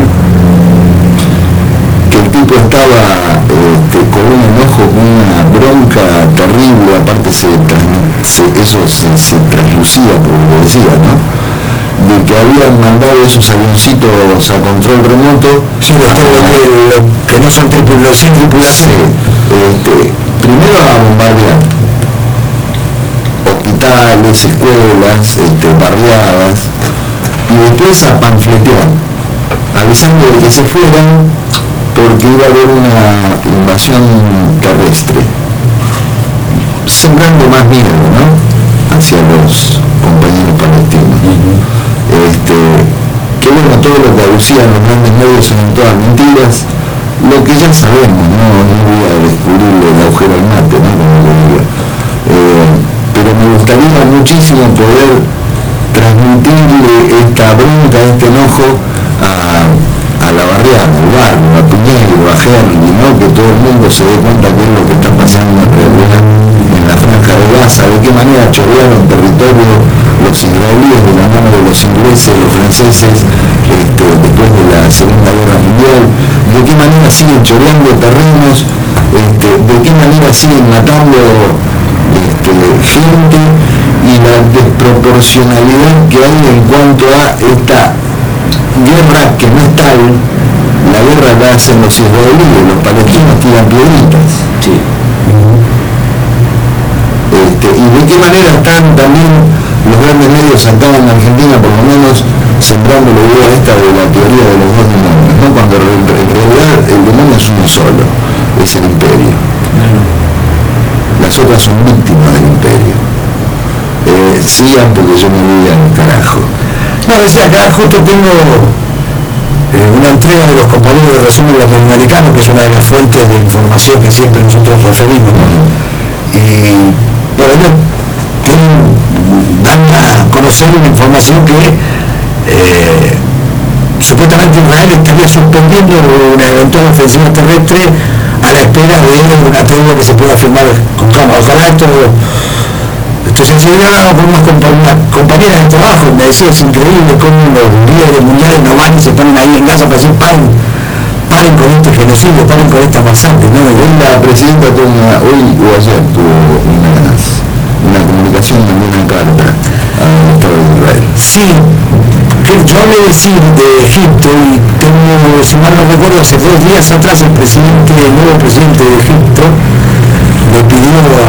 Speaker 5: que el tipo estaba este, con un enojo, con una bronca terrible, aparte se, se, eso se, se traslucía por lo que decía, ¿no? De que habían mandado esos avioncitos a control remoto,
Speaker 14: sí, los que, lo, que no son tripulados, sin tripulación,
Speaker 5: este, primero a bombardear hospitales, escuelas, este, barriadas, y después a panfletear, avisando de que se fueran porque iba a haber una invasión terrestre, sembrando más miedo, ¿no?, hacia los compañeros palestinos. Uh-huh. Este, que bueno, todo lo que aducían los grandes medios son todas mentiras, lo que ya sabemos, no, no voy a descubrirle el agujero al mate, ¿no?, como lo diga. Eh, pero me gustaría muchísimo poder transmitirle esta bronca, este enojo a, a la barriada, al barrio, a Piñero, a Henry, ¿no?, que todo el mundo se dé cuenta qué es lo que está pasando en realidad en la franja de Gaza, de qué manera chorrearon territorio los israelíes de la mano de los ingleses, los franceses, este, después de la Segunda Guerra Mundial, de qué manera siguen choreando terrenos, este, de qué manera siguen matando este, gente, y la desproporcionalidad que hay en cuanto a esta guerra que no es tal, la guerra la hacen los israelíes, los palestinos tiran piedritas. Sí. Este, y de qué manera están también los grandes medios acá en Argentina, por lo menos sembrando la idea esta de la teoría de los dos demonios, ¿no?, cuando en realidad el demonio es uno solo, es el imperio. Las otras son víctimas del imperio. Eh, sigan porque yo me voy al carajo.
Speaker 14: No, decía, acá justo tengo eh, una entrega de los compañeros de resumen latinoamericanos, que es una de las fuentes de información que siempre nosotros referimos, ¿no? Y bueno, dan a conocer una información que eh, supuestamente Israel estaría suspendiendo una eventual ofensiva terrestre a la espera de una tregua que se pueda firmar con Hamas. Ojalá esto, esto se enseñaba por unas compañeras de trabajo, me decía, es increíble cómo los líderes mundiales no van y se ponen ahí en Gaza para decir, paren, paren con este genocidio, paren con esta masacre, ¿no?
Speaker 5: Hoy la presidenta tuvo una, hoy o ayer tuvo una, una comunicación, una carta al Estado de Israel.
Speaker 14: Sí, yo hablé decir de Egipto y tengo, si mal no recuerdo, hace dos días atrás el presidente, el nuevo presidente de Egipto, le pidió a,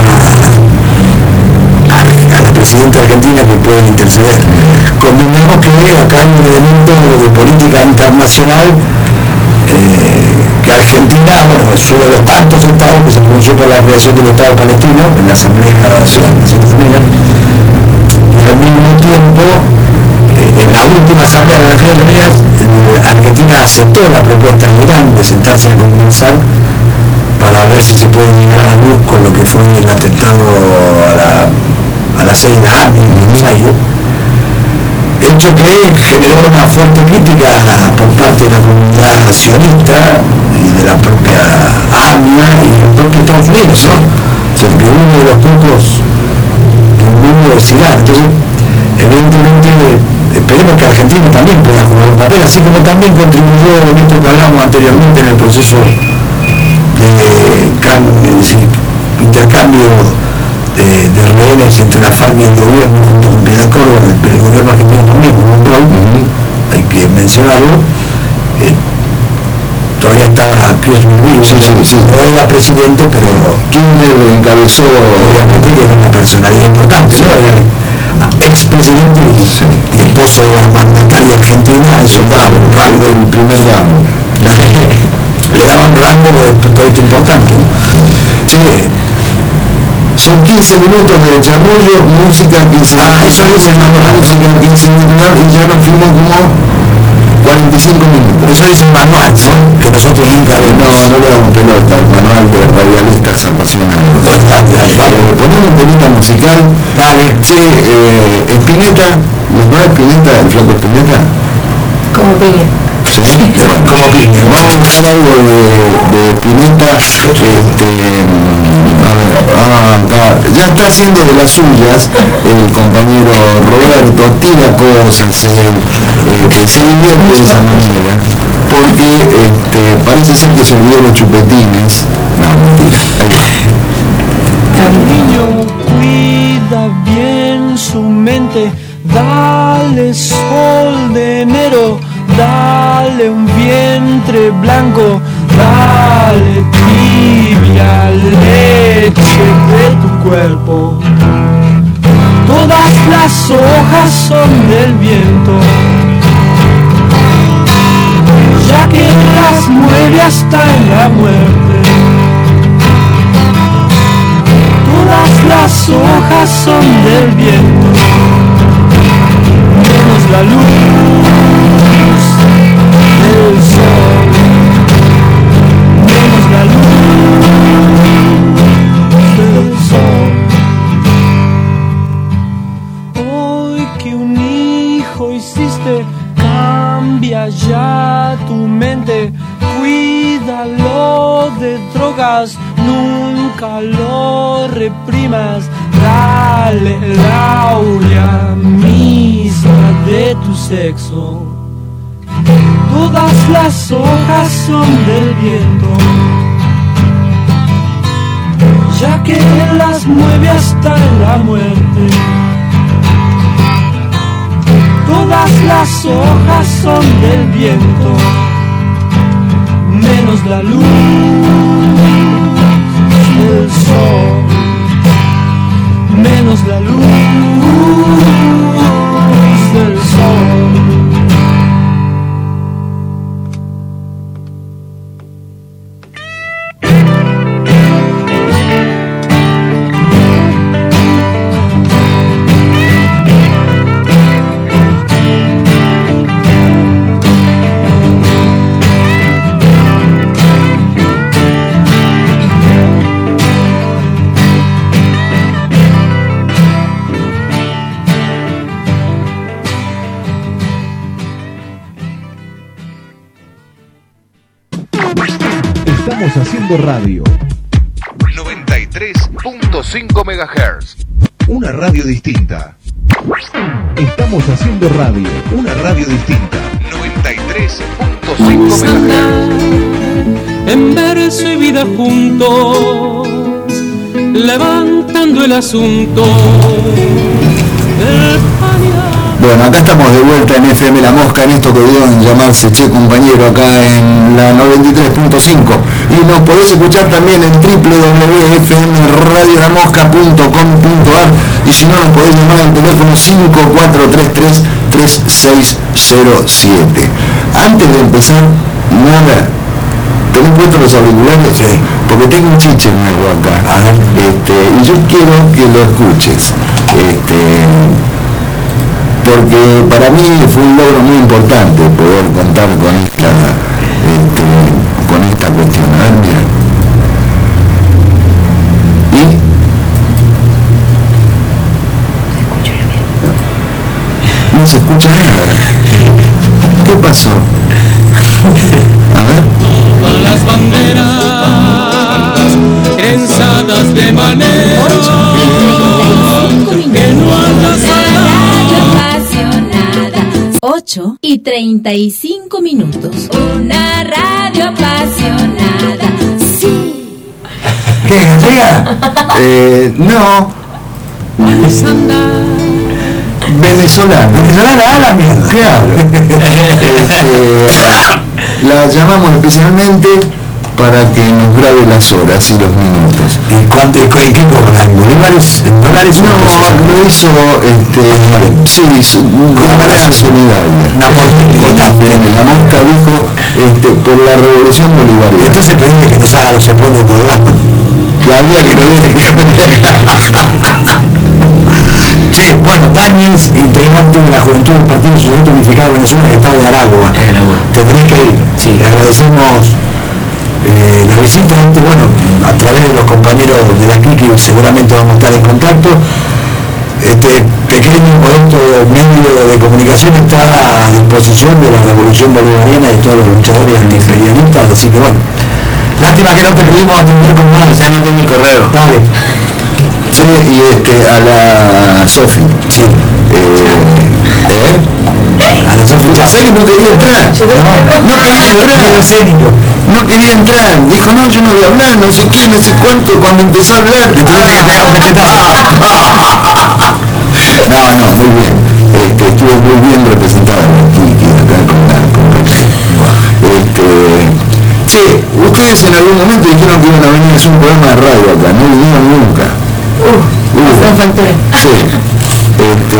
Speaker 14: a, a la presidenta argentina que pueda interceder. Convengamos que acá hay un elemento de política internacional, eh, que Argentina, bueno, es uno de los tantos estados que se pronunció por la creación del Estado palestino en la Asamblea de las Naciones Unidas, y al mismo tiempo, eh, en la última Asamblea de las Naciones Unidas, eh, Argentina aceptó la propuesta de Irán de sentarse a conversar para ver si se puede llegar a la luz con lo que fue el atentado a la, a la sede de AMI en mayo, hecho que generó una fuerte crítica por parte de la comunidad sionista y de la propia AMIA y los propios Estados Unidos, ¿no? Porque uno de los pocos del mundo es Irán. Entonces, evidentemente, esperemos que Argentina también pueda jugar un papel, así como también contribuyó en esto que hablamos anteriormente en el proceso de, de decir, intercambio de, de rehenes entre la FARC y el gobierno junto con Piedad Córdoba, el, el gobierno argentino también, con un rol, hay que mencionarlo. Eh, todavía está Chris Rubio, sí, sí, sí, no era presidente, pero Kirchner lo encabezó, obviamente que era una personalidad importante, ¿no? Era expresidente y, sí, y esposo de la mandataria argentina, eso daba un rango del primer rango. Le daban rango de proyecto importante, ¿no? Sí.
Speaker 5: Son quince minutos de desarrollo, música, quince minutos. Ah, eso dice manual, música, quince minutos, y ya nos fuimos como cuarenta y cinco minutos.
Speaker 14: Eso dice el manual, ¿no? Que nosotros nunca vemos.
Speaker 5: No, no le damos pelota, el manual de radialistas apasionados. Eh, ponemos un temita musical.
Speaker 14: Dale.
Speaker 5: Sí, eh, Spinetta, ¿nos va Spinetta, el flaco Spinetta?
Speaker 6: Como piña.
Speaker 5: Sí, como piña. Vamos a buscar algo de, de Spinetta, este, a ver, ah, acá. Ya está haciendo de las suyas el compañero Roberto, tira cosas, eh, eh, que se divierte de esa manera, porque este, parece ser que se olvidó los chupetines. No, mentira, ahí va.
Speaker 4: El niño cuida bien su mente, dale sol de enero, dale un vientre blanco, dale tibia leche de tu cuerpo. Todas las hojas son del viento, ya que las mueve hasta en la muerte. Todas las hojas son del viento, menos la luz del sol, menos la luz del sol. Hoy que un hijo hiciste, cambia ya tu mente, cuídalo de drogas, nunca lo reprimas, dale la aurea misma de tu sexo. Todas las hojas son del viento, ya que las mueve hasta la muerte. Todas las hojas son del viento, menos la luz del sol, menos la luz del sol.
Speaker 9: Estamos haciendo radio. noventa y tres punto cinco megahertz. Una radio distinta. Estamos haciendo radio. Una radio distinta. noventa y tres punto cinco megahertz.
Speaker 4: en verso y vida juntos, levantando el asunto del pan y la...
Speaker 5: Bueno, acá estamos de vuelta en F M La Mosca, en esto que deben llamarse Che Compañero, acá en la noventa y tres punto cinco. Y nos podés escuchar también en w w w punto f m radio la mosca punto com punto a r, y si no nos podés llamar al teléfono cinco cuatro tres tres, tres seis cero siete. Antes de empezar, nada, ¿tenés puestos los auriculares? Sí. Porque tengo un chiche nuevo acá. A ver. Este, y yo quiero que lo escuches. Este, porque para mí fue un logro muy importante poder contar con esta, este, con esta cuestión. A ver, mira. ¿Y? No se escucha nada. ¿Qué pasó? A ver.
Speaker 4: Con las banderas trenzadas de manera que no andas
Speaker 15: ocho y treinta y cinco minutos. Una radio apasionada. Sí.
Speaker 14: ¿Qué? ¿Llega?
Speaker 5: Eh, no. Venezolana.
Speaker 14: Venezolana, a la mierda.
Speaker 5: Claro. Este, la llamamos especialmente para que nos grabe las horas y los minutos.
Speaker 14: ¿Y cuánto, en qué cobra? ¿En bolívares? ¿En dólares?
Speaker 5: No, lo hizo, este, sí, de manera solidaria.
Speaker 14: La
Speaker 5: Mosca dijo, este, por la revolución bolivariana.
Speaker 14: Entonces pedí que nos haga los empones por abajo.
Speaker 5: Que había que ver.
Speaker 14: Sí, bueno, Daniels, integrante de la Juventud del Partido Socialista Unificado de Venezuela, en el estado de Aragua. Tendré que ir. Sí, le agradecemos Eh, la visita, bueno, a través de los compañeros de la C I C I seguramente vamos a estar en contacto. Este pequeño producto medio de comunicación está a disposición de la Revolución Bolivariana y de todos los luchadores antiimperialistas, así que bueno, lástima que no te pudimos atender con más.
Speaker 7: Ya no tengo mi correo.
Speaker 5: Dale. Sí, y este, a la Sofi. Sí. Eh, ¿eh? A la Sofi. Ya sé que no quería entrar. No, no quería entrar. No quería entrar. Dijo, no, yo no voy a hablar, no sé qué, no sé cuánto. Cuando empezó a hablar, te tuve que pegar un cachetazo. No, no, muy bien. Este, estuvo muy bien representada aquí, acá con la compañía. Este, sí, ustedes en algún momento dijeron que iban a venir a hacer un programa de radio acá, no vinieron nunca. Uh, uh, sí. Este,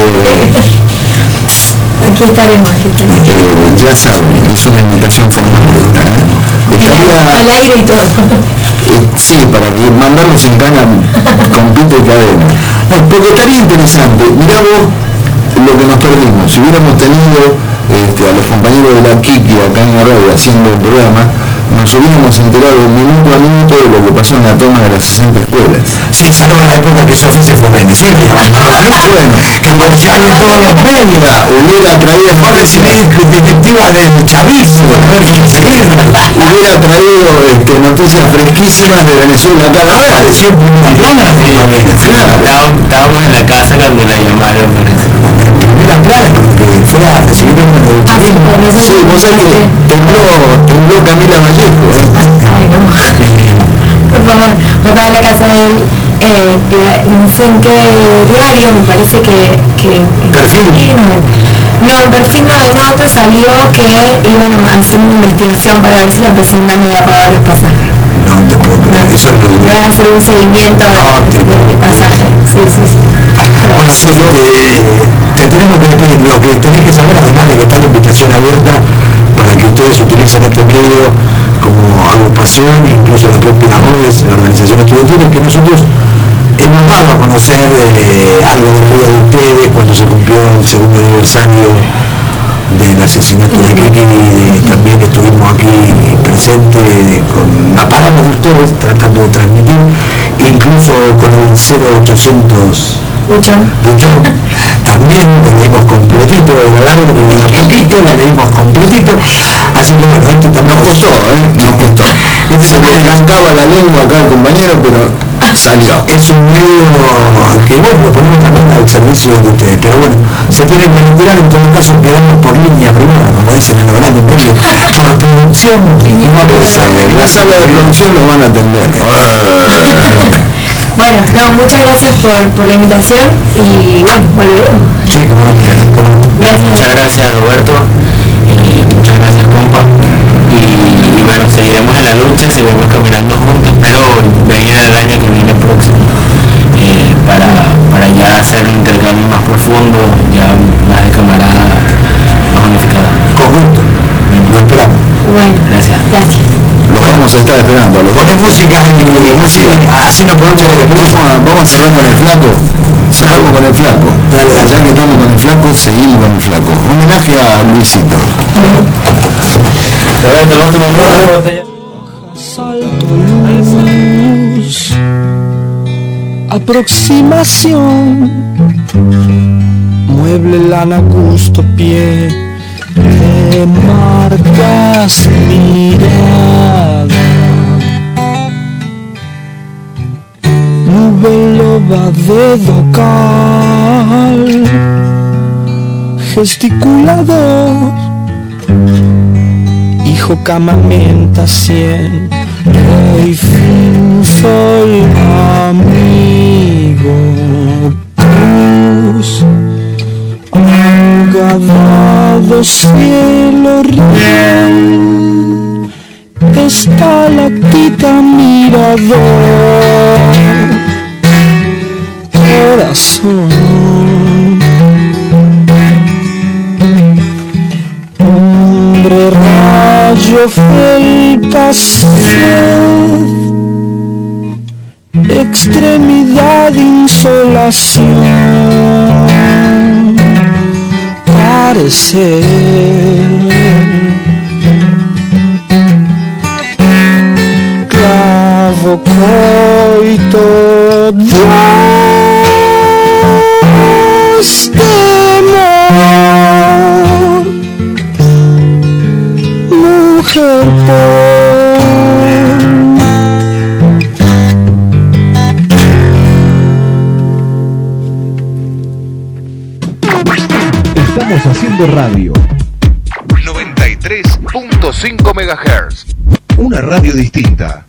Speaker 6: aquí estaremos, aquí estaremos.
Speaker 5: Eh, ya saben, es una invitación formal. ¿eh? Estaría,
Speaker 6: al aire y todo.
Speaker 5: Eh, sí, para que mandarlos en cana con pito y cadena. No, porque estaría interesante. Mirá vos lo que nos perdimos. Si hubiéramos tenido este, a los compañeros de la Kiki acá en la radio haciendo el programa, nos hubiéramos enterado minuto a minuto de lo que pasó en la toma de las sesenta escuelas.
Speaker 14: Sí, esa no es la época que Sofía se fue a Venezuela.
Speaker 5: Bueno,
Speaker 14: que aparecía en todos los medios.
Speaker 5: Hubiera traído
Speaker 14: mejor recibir detectivas del chavismo.
Speaker 5: Hubiera traído este, noticias fresquísimas de Venezuela cada vez.
Speaker 14: Apareció un montón de
Speaker 7: Estábamos en la casa cuando la llamaron.
Speaker 14: Primera plana, que fue a recibir un chavismo.
Speaker 5: Sí, vos sabés que tembló, tembló Camila Vallejo. ¿eh?
Speaker 6: Ay, no. Por favor, otra vez la casa de él, eh, no sé en qué diario, me parece que... que
Speaker 14: ¿Perfil?
Speaker 6: No, el perfil no, de otro salió que iban a hacer una investigación para ver si la presidenta no iba a pagar los pasajes.
Speaker 14: No te puedo creer, eso es lo que...
Speaker 6: Iban a hacer un seguimiento de, de pasajes. Sí, sí, sí.
Speaker 14: Bueno, sí, te, te tenemos que decir lo que tenés que saber, además de que está la invitación abierta para que ustedes utilicen este medio como agrupación, incluso la propia AMODES, la organización estudiantil, que nosotros hemos dado a conocer eh, algo de la vida de ustedes cuando se cumplió el segundo aniversario del asesinato de Kiki, y también estuvimos aquí presentes con aparatos de ustedes tratando de transmitir, incluso con el cero ochocientos Luchón. También lo leímos completito, de verdad, lo leímos poquito, lo leímos completito, así que bueno, esto también
Speaker 5: nos costó, ¿eh? Nos costó. Se le arrancaba la lengua acá al compañero, pero
Speaker 14: salió. Es un medio que bueno, lo ponemos también al servicio de ustedes, pero bueno, se tienen que retirar, en todo caso quedamos por línea primero, como dicen en Holanda, porque por producción y no en la sala de producción lo van a atender.
Speaker 6: Bueno, no, muchas gracias por, por la invitación y bueno, volveremos.
Speaker 14: Sí, como no quieras.
Speaker 6: Gracias.
Speaker 7: Muchas gracias, Roberto. Eh, muchas gracias, compa. Y, y bueno, seguiremos en la lucha, seguiremos caminando juntos, pero venir el año que viene próximo eh, para, para ya hacer un intercambio más profundo, ya más de camarada, más unificada.
Speaker 14: Conjunto. Lo esperamos.
Speaker 6: Bueno,
Speaker 7: gracias.
Speaker 6: Gracias.
Speaker 5: Los vamos a estar esperando. Los
Speaker 14: Poné música y música, así no podemos.
Speaker 5: Vamos a, vamos a cerrar con el flaco. Cerramos con el flaco.
Speaker 14: Dale, dale.
Speaker 5: Ya que estamos con el flaco, seguimos con el flaco. Homenaje a Luisito.
Speaker 16: Salto luz, aproximación, mueble lana gusto pie, te marcas mirada, nube loba de docal, gesticulador, hijo camamenta cien, rey fin soy amigo, cruz, agadado cielo riel, estalactita mirador, corazón. Rayo felpa sed, extremidad insolación, parecer, clavo coito dos temor, mujer
Speaker 9: Estamos haciendo radio. noventa y tres punto cinco megahertz. Una radio distinta.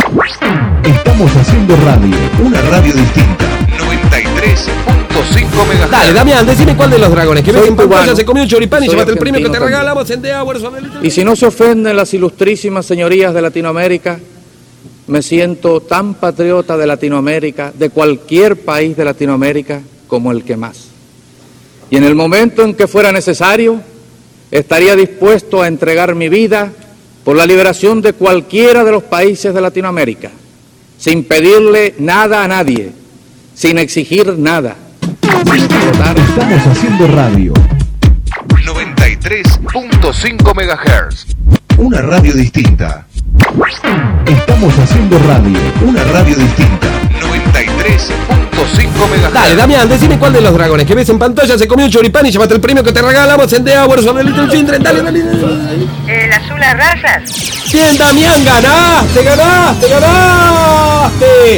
Speaker 9: Estamos haciendo radio. Una radio distinta. noventa y tres punto cinco megahertz.
Speaker 10: Dale, Damián, decime cuál de los dragones que ves
Speaker 3: Soy
Speaker 10: en pantalla
Speaker 3: cubano.
Speaker 10: se comió un choripán y
Speaker 3: Soy
Speaker 10: llévate el premio que te
Speaker 3: argentino
Speaker 10: regalamos en The Hours of the-
Speaker 3: Y si no se ofenden las ilustrísimas señorías de Latinoamérica, me siento tan patriota de Latinoamérica, de cualquier país de Latinoamérica, como el que más. Y en el momento en que fuera necesario, estaría dispuesto a entregar mi vida por la liberación de cualquiera de los países de Latinoamérica, sin pedirle nada a nadie, sin exigir nada, sin explotar.
Speaker 9: Estamos haciendo radio. noventa y tres punto cinco megahertz. Una radio distinta. Estamos haciendo radio. Una radio distinta. noventa y tres punto cinco megahertz.
Speaker 10: Dale, Damián, decime cuál de los dragones que ves en pantalla se comió un choripán y llévate el premio que te regalamos en The Hours of the Little Children. Dale, dale, dale.
Speaker 11: ¿El azul a rayas?
Speaker 10: Bien, Damián, ganaste, ganaste, ganaste.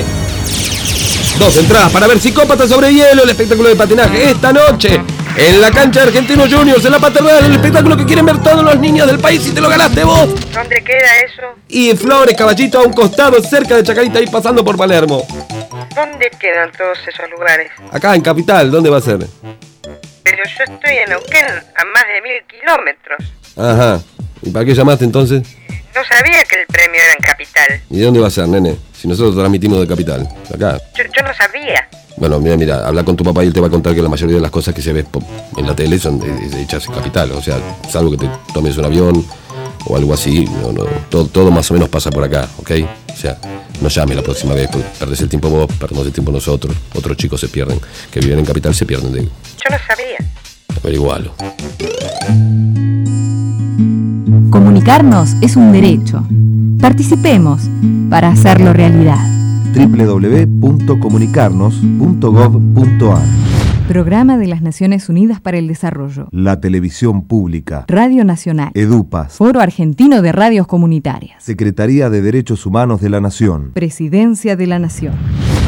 Speaker 10: Dos entradas para ver Psicópatas sobre hielo, el espectáculo de patinaje esta noche en la cancha de Argentinos Juniors, en la Paternal, el espectáculo que quieren ver todos los niños del país y te lo ganaste vos.
Speaker 11: ¿Dónde queda eso?
Speaker 10: Y Flores, Caballito, a un costado, cerca de Chacarita, ahí pasando por Palermo.
Speaker 11: ¿Dónde quedan todos esos lugares?
Speaker 10: Acá en Capital, ¿dónde va a ser?
Speaker 11: Pero yo estoy en Neuquén, a más de mil kilómetros.
Speaker 10: Ajá. ¿Y para qué llamaste entonces?
Speaker 11: No sabía que el premio era en Capital.
Speaker 10: ¿Y de dónde va a ser, nene? Si nosotros transmitimos de Capital, acá.
Speaker 11: Yo, yo no sabía.
Speaker 10: Bueno, mira, mira, habla con tu papá y él te va a contar que la mayoría de las cosas que se ve po- en la tele son de- de- hechas en Capital. O sea, salvo que te tomes un avión o algo así, no, no, todo, todo más o menos pasa por acá, ¿ok? O sea, no llame la próxima vez, porque perdés el tiempo vos, perdemos el tiempo nosotros. Otros chicos se pierden, que viven en Capital se pierden de...
Speaker 11: Yo no sabía.
Speaker 10: Averigualo.
Speaker 12: Comunicarnos es un derecho. Participemos para hacerlo realidad.
Speaker 13: doble u doble u doble u punto comunicarnos punto gov punto a r.
Speaker 12: Programa de las Naciones Unidas para el Desarrollo.
Speaker 13: La televisión pública.
Speaker 12: Radio Nacional.
Speaker 13: EDUPAS.
Speaker 12: Foro Argentino de Radios Comunitarias.
Speaker 13: Secretaría de Derechos Humanos de la Nación.
Speaker 12: Presidencia de la Nación.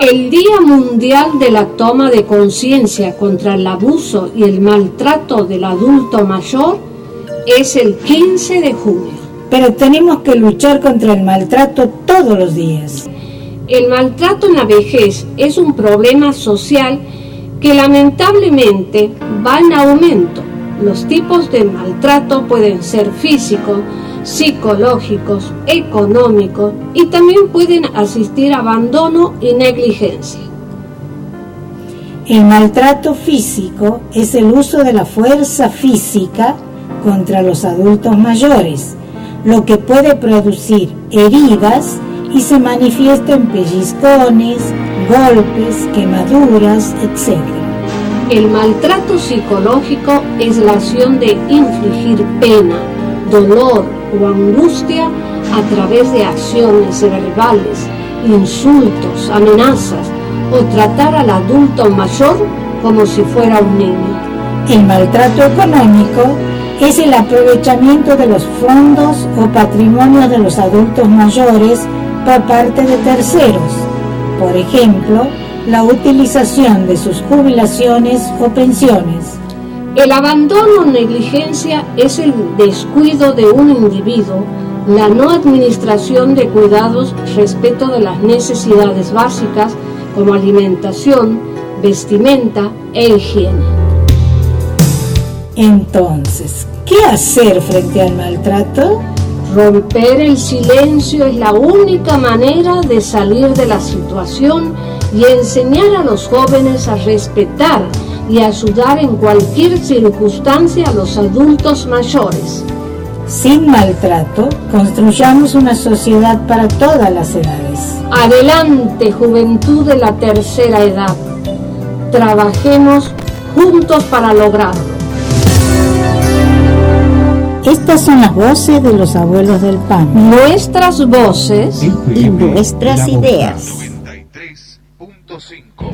Speaker 17: El Día Mundial de la Toma de Conciencia contra el Abuso y el Maltrato del Adulto Mayor es el quince de junio.
Speaker 18: Pero tenemos que luchar contra el maltrato todos los días.
Speaker 17: El maltrato en la vejez es un problema social que lamentablemente va en aumento. Los tipos de maltrato pueden ser físicos, psicológicos, económicos y también pueden asistir a abandono y negligencia.
Speaker 18: El maltrato físico es el uso de la fuerza física contra los adultos mayores, lo que puede producir heridas y se manifiesta en pellizcones, golpes, quemaduras, etcétera.
Speaker 17: El maltrato psicológico es la acción de infligir pena, dolor o angustia a través de acciones verbales, insultos, amenazas o tratar al adulto mayor como si fuera un niño.
Speaker 18: El maltrato económico es el aprovechamiento de los fondos o patrimonios de los adultos mayores por parte de terceros. Por ejemplo, la utilización de sus jubilaciones o pensiones.
Speaker 17: El abandono o negligencia es el descuido de un individuo, la no administración de cuidados respecto de las necesidades básicas como alimentación, vestimenta e higiene.
Speaker 18: Entonces, ¿qué hacer frente al maltrato?
Speaker 17: Romper el silencio es la única manera de salir de la situación y enseñar a los jóvenes a respetar y ayudar en cualquier circunstancia a los adultos mayores.
Speaker 18: Sin maltrato, construyamos una sociedad para todas las edades.
Speaker 17: Adelante, juventud de la tercera edad. Trabajemos juntos para lograrlo.
Speaker 18: Estas son las voces de los abuelos del pan.
Speaker 17: Nuestras voces
Speaker 18: y nuestras ideas.
Speaker 9: noventa y tres punto cinco.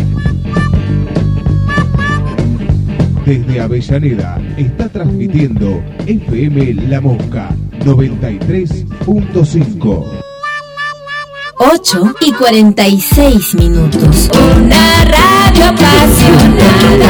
Speaker 9: Desde Avellaneda está transmitiendo F M La Mosca noventa y tres punto cinco.
Speaker 15: ocho y cuarenta y seis minutos. Una radio apasionada.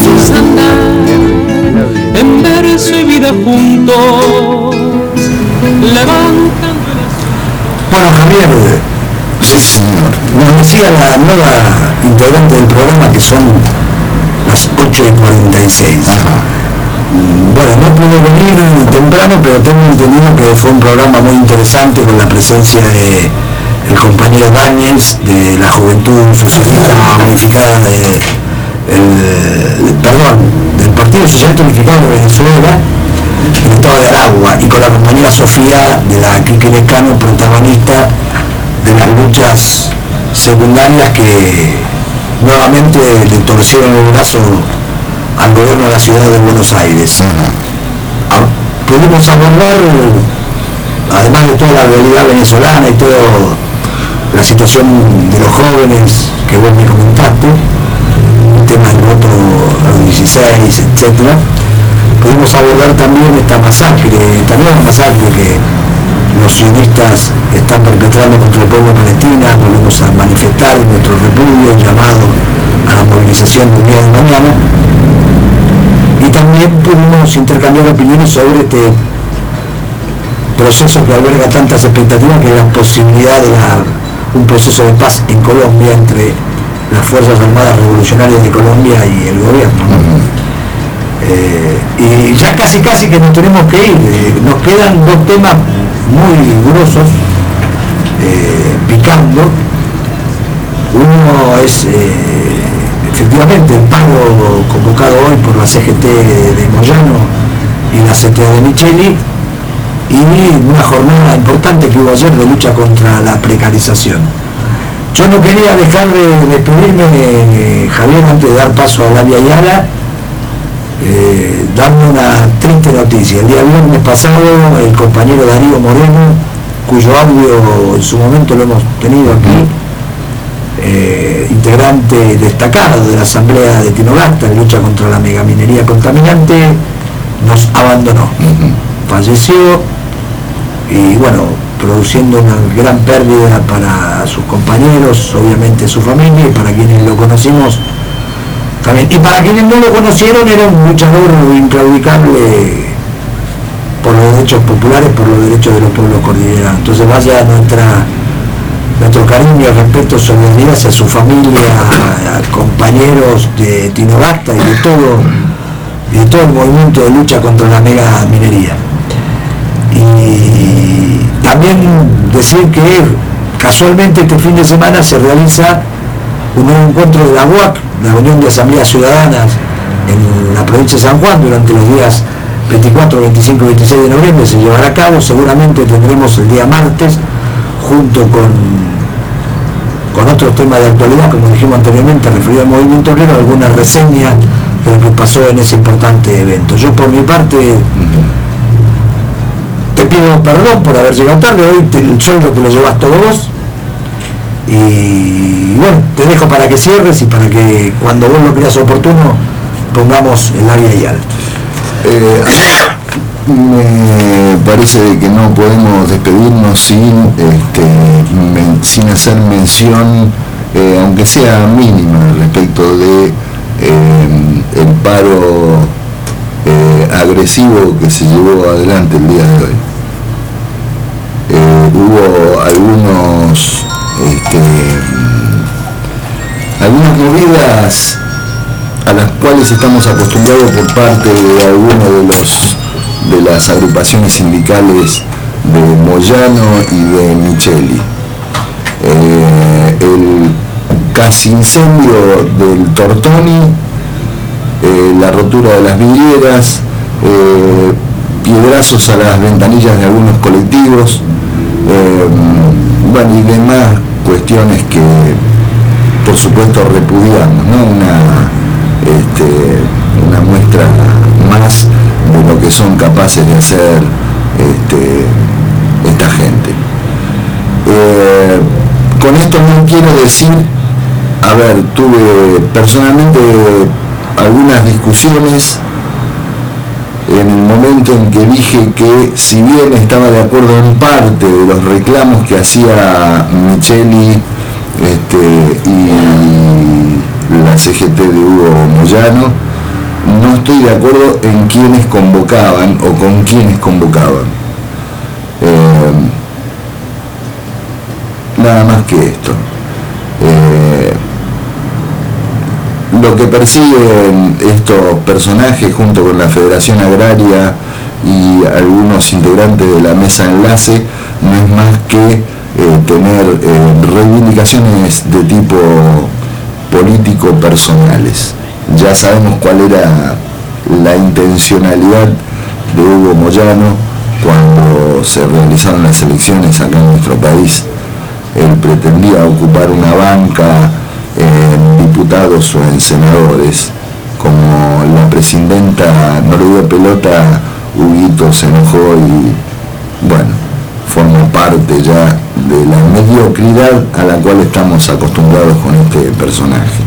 Speaker 4: En verso y vida juntos levantando el azul.
Speaker 14: Bueno, Javier, sí, señor. Nos decía la nueva integrante del programa que son las ocho y cuarenta y seis. Ajá. Bueno, no pude venir temprano, pero tengo entendido que fue un programa muy interesante con la presencia de el compañero Daniels de la Juventud Socialista Unificada de el, perdón, del Partido Socialista Unificado de Venezuela, del Estado de Aragua, y con la compañera Sofía de la Quique Lescano, protagonista de las luchas secundarias que nuevamente le torcieron el brazo al gobierno de la ciudad de Buenos Aires. Uh-huh. Pudimos abordar, además de toda la realidad venezolana y toda la situación de los jóvenes que vos me comentaste, el tema del voto a los dieciséis, etcétera, pudimos abordar también esta masacre, esta nueva masacre que los sionistas están perpetrando contra el pueblo palestino. Volvemos a manifestar nuestro repudio, llamado a la movilización del día de mañana, y también pudimos intercambiar opiniones sobre este proceso que alberga tantas expectativas, que es la posibilidad de la, un proceso de paz en Colombia entre las Fuerzas Armadas Revolucionarias de Colombia y el gobierno, ¿no? Eh, y ya casi casi que nos tenemos que ir. Eh, nos quedan dos temas muy gruesos, eh, picando. Uno es eh, efectivamente el paro convocado hoy por la C G T de Moyano y la C T A de Micheli, y una jornada importante que hubo ayer de lucha contra la precarización. Yo no quería dejar de despedirme, eh, Javier, antes de dar paso a Lavia Ayala, eh, dando una triste noticia. El día viernes pasado, el compañero Darío Moreno, cuyo audio en su momento lo hemos tenido aquí, eh, integrante destacado de la Asamblea de Tinogasta en lucha contra la megaminería contaminante, nos abandonó. Falleció, y bueno, produciendo una gran pérdida para sus compañeros, obviamente su familia, y para quienes lo conocimos también. Y para quienes no lo conocieron, era un luchador inclaudicable por los derechos populares, por los derechos de los pueblos cordilleranos. Entonces vaya nuestra, nuestro cariño, respeto, solidaridad hacia su familia, a, a compañeros de Tinogasta y de todo, y de todo el movimiento de lucha contra la mega minería. Y también decir que casualmente este fin de semana se realiza un nuevo encuentro de la U A C, la Unión de Asambleas Ciudadanas, en la provincia de San Juan, durante los días veinticuatro, veinticinco y veintiséis de noviembre se llevará a cabo. Seguramente tendremos el día martes, junto con, con otros temas de actualidad, como dijimos anteriormente, referido al movimiento obrero, alguna reseña de lo que pasó en ese importante evento. Yo por mi parte te pido perdón por haber llegado tarde, hoy te, el sueldo te lo llevas todo vos, y bueno, te dejo para que cierres y para que cuando vos lo creas oportuno pongamos el área y alto.
Speaker 5: Eh, me parece que no podemos despedirnos sin, este, men, sin hacer mención, eh, aunque sea mínima, respecto de eh, el paro eh, agresivo que se llevó adelante el día de hoy. Eh, hubo algunos, este, algunas movidas a las cuales estamos acostumbrados por parte de algunos de los de las agrupaciones sindicales de Moyano y de Micheli. Eh, el casi incendio del Tortoni, eh, la rotura de las vidrieras, eh, piedrazos a las ventanillas de algunos colectivos, eh, bueno, y demás cuestiones que por supuesto repudiamos, ¿no? Una Este, una muestra más de lo que son capaces de hacer este, esta gente. Eh, con esto no quiero decir, a ver, tuve personalmente algunas discusiones en el momento en que dije que, si bien estaba de acuerdo en parte de los reclamos que hacía Micheli este, y la C G T de Hugo Moyano, no estoy de acuerdo en quiénes convocaban o con quiénes convocaban. Eh, nada más que esto. Eh, lo que persiguen estos personajes junto con la Federación Agraria y algunos integrantes de la mesa de enlace no es más que eh, tener eh, reivindicaciones de tipo político personales. Ya sabemos cuál era la intencionalidad de Hugo Moyano cuando se realizaron las elecciones acá en nuestro país. Él pretendía ocupar una banca en diputados o en senadores. Como la presidenta no le dio pelota, Huguito se enojó y bueno, forma parte ya de la mediocridad a la cual estamos acostumbrados con este personaje.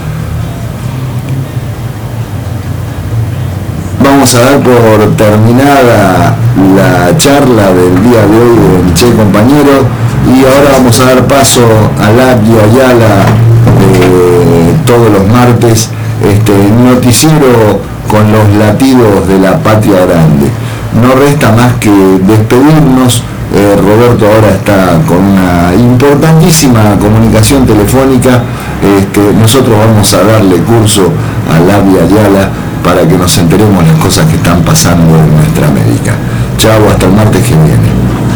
Speaker 5: Vamos a dar por terminada la charla del día de hoy de Michel Compañero y ahora vamos a dar paso a Labio Ayala de todos los martes, este noticiero con los latidos de la patria grande. No resta más que despedirnos. Eh, Roberto ahora está con una importantísima comunicación telefónica. Este, nosotros vamos a darle curso a Labia Ayala para que nos enteremos las cosas que están pasando en nuestra América. Chao, hasta el martes que viene.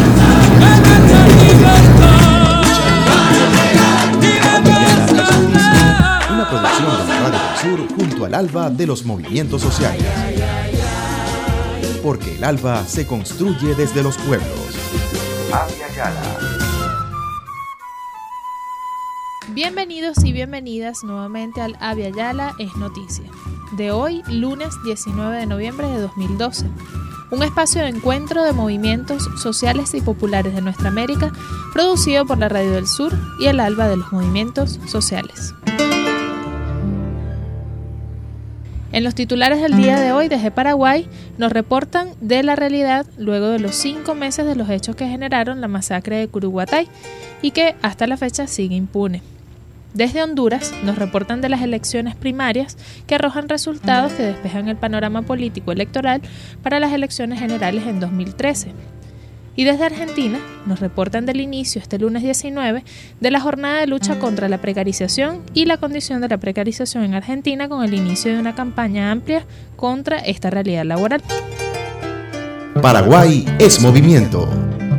Speaker 9: Una producción de la Radio del Sur junto al ALBA de los movimientos sociales. Porque el ALBA se construye desde los pueblos. Avia Yala.
Speaker 19: Bienvenidos y bienvenidas nuevamente al Avia Yala es Noticia, de hoy, lunes diecinueve de noviembre de dos mil doce. Un espacio de encuentro de movimientos sociales y populares de nuestra América, producido por la Radio del Sur y el ALBA de los movimientos sociales. En los titulares del día de hoy desde Paraguay nos reportan de la realidad luego de los cinco meses de los hechos que generaron la masacre de Curuguatay y que hasta la fecha sigue impune. Desde Honduras nos reportan de las elecciones primarias que arrojan resultados que despejan el panorama político electoral para las elecciones generales en dos mil trece. Y desde Argentina nos reportan del inicio este lunes diecinueve de la jornada de lucha contra la precarización y la condición de la precarización en Argentina con el inicio de una campaña amplia contra esta realidad laboral.
Speaker 9: Paraguay es movimiento.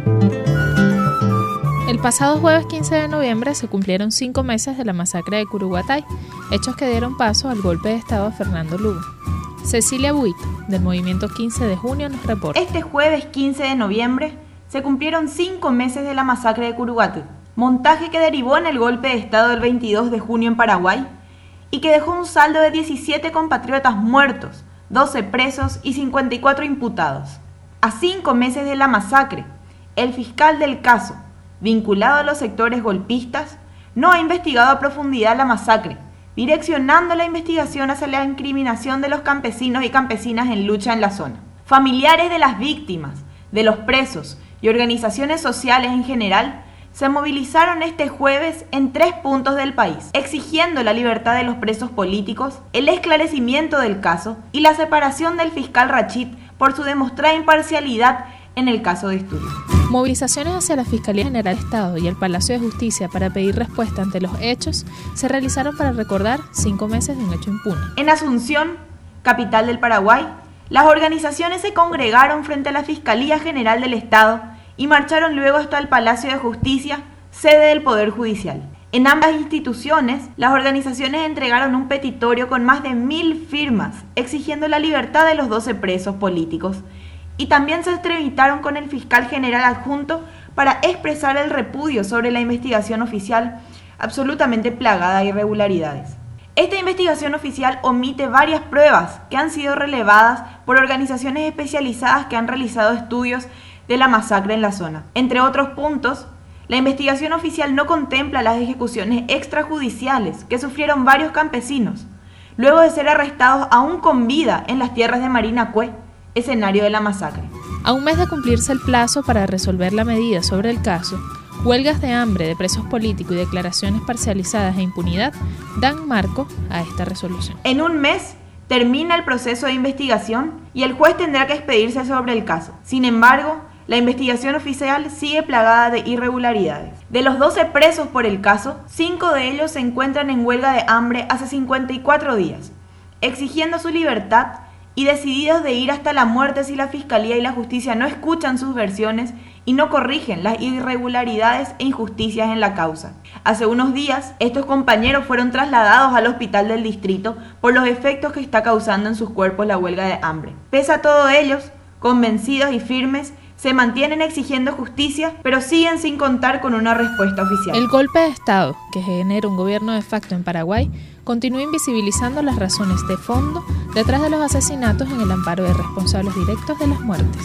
Speaker 19: El pasado jueves quince de noviembre se cumplieron cinco meses de la masacre de Curuguatay, hechos que dieron paso al golpe de Estado a Fernando Lugo. Cecilia Buick, del Movimiento quince de junio, nos reporta.
Speaker 20: Este jueves quince de noviembre se cumplieron cinco meses de la masacre de Curuguatay, montaje que derivó en el golpe de Estado del veintidós de junio en Paraguay y que dejó un saldo de diecisiete compatriotas muertos, doce presos y cincuenta y cuatro imputados. A cinco meses de la masacre, el fiscal del caso, vinculado a los sectores golpistas, no ha investigado a profundidad la masacre, direccionando la investigación hacia la incriminación de los campesinos y campesinas en lucha en la zona. Familiares de las víctimas, de los presos y organizaciones sociales en general se movilizaron este jueves en tres puntos del país, exigiendo la libertad de los presos políticos, el esclarecimiento del caso y la separación del fiscal Rachid por su demostrada imparcialidad en el caso de estudio.
Speaker 19: Movilizaciones hacia la Fiscalía General de Estado y el Palacio de Justicia para pedir respuesta ante los hechos se realizaron para recordar cinco meses de un hecho impune.
Speaker 20: En Asunción, capital del Paraguay, las organizaciones se congregaron frente a la Fiscalía General del Estado y marcharon luego hasta el Palacio de Justicia, sede del Poder Judicial. En ambas instituciones, las organizaciones entregaron un petitorio con más de mil firmas exigiendo la libertad de los doce presos políticos y también se entrevistaron con el fiscal general adjunto para expresar el repudio sobre la investigación oficial absolutamente plagada de irregularidades. Esta investigación oficial omite varias pruebas que han sido relevadas por organizaciones especializadas que han realizado estudios de la masacre en la zona. Entre otros puntos, la investigación oficial no contempla las ejecuciones extrajudiciales que sufrieron varios campesinos, luego de ser arrestados aún con vida en las tierras de Marinacue, escenario de la masacre.
Speaker 19: A un mes de cumplirse el plazo para resolver la medida sobre el caso, huelgas de hambre de presos políticos y declaraciones parcializadas e impunidad dan marco a esta resolución.
Speaker 20: En un mes termina el proceso de investigación y el juez tendrá que expedirse sobre el caso. Sin embargo, la investigación oficial sigue plagada de irregularidades. De los doce presos por el caso, cinco de ellos se encuentran en huelga de hambre hace cincuenta y cuatro días, exigiendo su libertad y decididos de ir hasta la muerte si la Fiscalía y la Justicia no escuchan sus versiones y no corrigen las irregularidades e injusticias en la causa. Hace unos días, estos compañeros fueron trasladados al hospital del distrito por los efectos que está causando en sus cuerpos la huelga de hambre. Pese a todo ellos, convencidos y firmes, se mantienen exigiendo justicia, pero siguen sin contar con una respuesta oficial.
Speaker 19: El golpe de Estado, que genera un gobierno de facto en Paraguay, continúa invisibilizando las razones de fondo detrás de los asesinatos en el amparo de responsables directos de las muertes.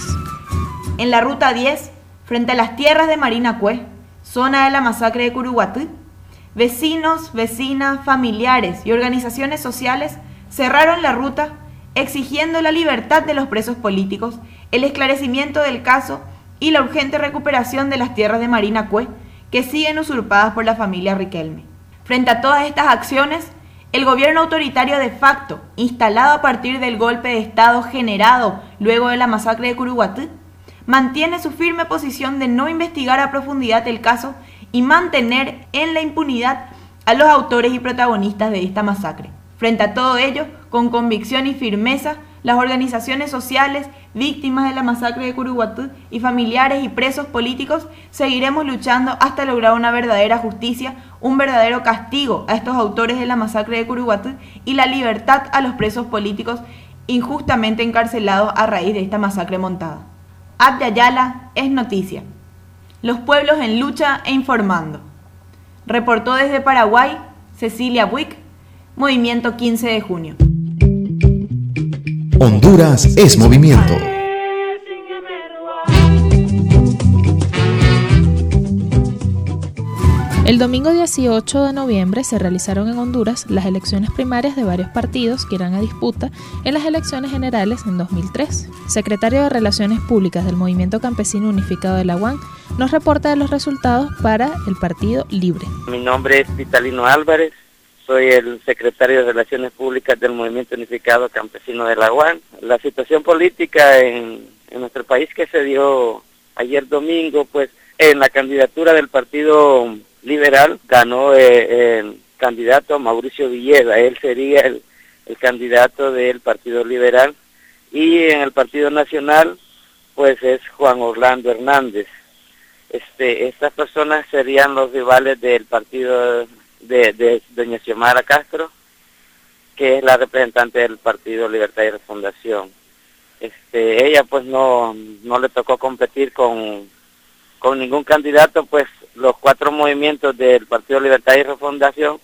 Speaker 20: En la Ruta diez, frente a las tierras de Marinacue, zona de la masacre de Curuguatay, vecinos, vecinas, familiares y organizaciones sociales cerraron la ruta exigiendo la libertad de los presos políticos, el esclarecimiento del caso y la urgente recuperación de las tierras de Marinacue, que siguen usurpadas por la familia Riquelme. Frente a todas estas acciones, el gobierno autoritario de facto, instalado a partir del golpe de Estado generado luego de la masacre de Curuguatay, mantiene su firme posición de no investigar a profundidad el caso y mantener en la impunidad a los autores y protagonistas de esta masacre. Frente a todo ello, con convicción y firmeza, las organizaciones sociales, víctimas de la masacre de Curuguatay y familiares y presos políticos seguiremos luchando hasta lograr una verdadera justicia, un verdadero castigo a estos autores de la masacre de Curuguatay y la libertad a los presos políticos injustamente encarcelados a raíz de esta masacre montada. Abya Yala es noticia. Los pueblos en lucha e informando. Reportó desde Paraguay Cecilia Buick, Movimiento quince de junio.
Speaker 9: Honduras es movimiento.
Speaker 19: El domingo dieciocho de noviembre se realizaron en Honduras las elecciones primarias de varios partidos que irán a disputa en las elecciones generales en dos mil tres. Secretario de Relaciones Públicas del Movimiento Campesino Unificado de la U A N nos reporta de los resultados para el Partido Libre.
Speaker 21: Mi nombre es Vitalino Álvarez, soy el secretario de Relaciones Públicas del Movimiento Unificado Campesino de la U A N. La situación política en, en nuestro país que se dio ayer domingo, pues en la candidatura del Partido Liberal ganó eh, el candidato Mauricio Villeda, él sería el, el candidato del Partido Liberal, y en el Partido Nacional pues es Juan Orlando Hernández. Este, estas personas serían los rivales del partido de, de doña Xiomara Castro, que es la representante del Partido Libertad y Refundación. Este, ella pues no, no le tocó competir con, con ningún candidato, pues los cuatro movimientos del Partido Libertad y Refundación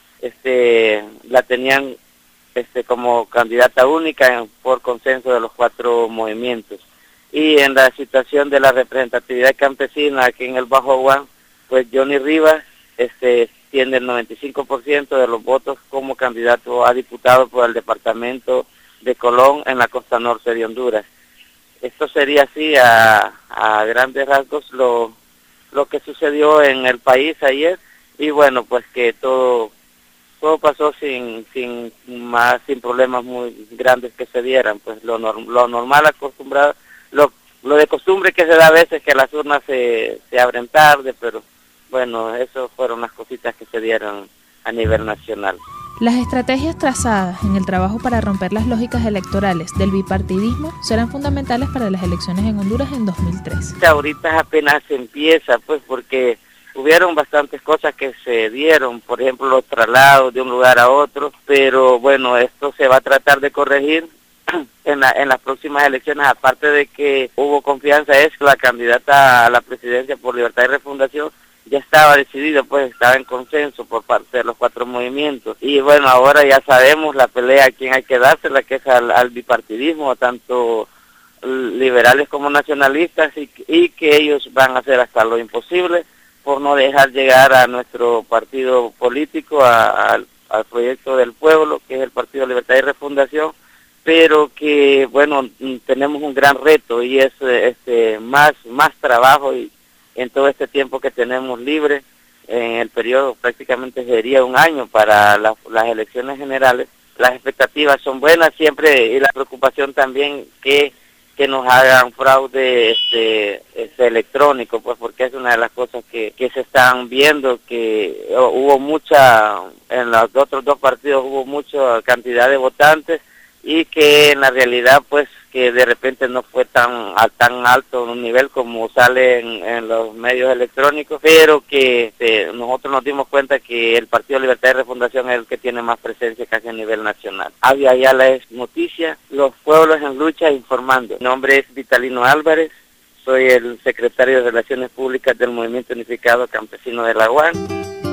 Speaker 21: este, la tenían este, como candidata única por consenso de los cuatro movimientos. Y en la situación de la representatividad campesina aquí en el Bajo Aguán, pues Johnny Rivas este, tiene el noventa y cinco por ciento de los votos como candidato a diputado por el departamento de Colón en la costa norte de Honduras. Esto sería así a, a grandes rasgos lo, lo que sucedió en el país ayer, y bueno, pues que todo todo pasó sin sin más sin problemas muy grandes que se dieran, pues lo, lo normal acostumbrado. Lo, lo de costumbre que se da a veces, que las urnas se, se abren tarde, pero bueno, eso fueron las cositas que se dieron a nivel nacional.
Speaker 19: Las estrategias trazadas en el trabajo para romper las lógicas electorales del bipartidismo serán fundamentales para las elecciones en Honduras en dos mil tres.
Speaker 21: Ahorita apenas empieza, pues porque hubieron bastantes cosas que se dieron, por ejemplo los traslados de un lugar a otro, pero bueno, esto se va a tratar de corregir en, la, en las próximas elecciones, aparte de que hubo confianza, es la candidata a la presidencia por Libertad y Refundación ya estaba decidido, pues estaba en consenso por parte de los cuatro movimientos, y bueno, ahora ya sabemos la pelea a quién hay que dársela, que es al, al bipartidismo, tanto liberales como nacionalistas, y, y que ellos van a hacer hasta lo imposible por no dejar llegar a nuestro partido político, a, a, al proyecto del pueblo, que es el Partido Libertad y Refundación, pero que bueno, tenemos un gran reto, y es este más más trabajo, y en todo este tiempo que tenemos libre, en el periodo prácticamente sería un año para la, las elecciones generales. Las expectativas son buenas siempre, y la preocupación también que que nos hagan fraude este, este electrónico, pues porque es una de las cosas que, que se están viendo, que hubo mucha, en los otros dos partidos hubo mucha cantidad de votantes, y que en la realidad pues que de repente no fue tan a tan alto un nivel como sale en, en los medios electrónicos, pero que este, nosotros nos dimos cuenta que el Partido Libertad y Refundación es el que tiene más presencia casi a nivel nacional. Abya Ayala es noticia, los pueblos en lucha informando. Mi nombre es Vitalino Álvarez, soy el secretario de Relaciones Públicas del Movimiento Unificado Campesino de la U A N.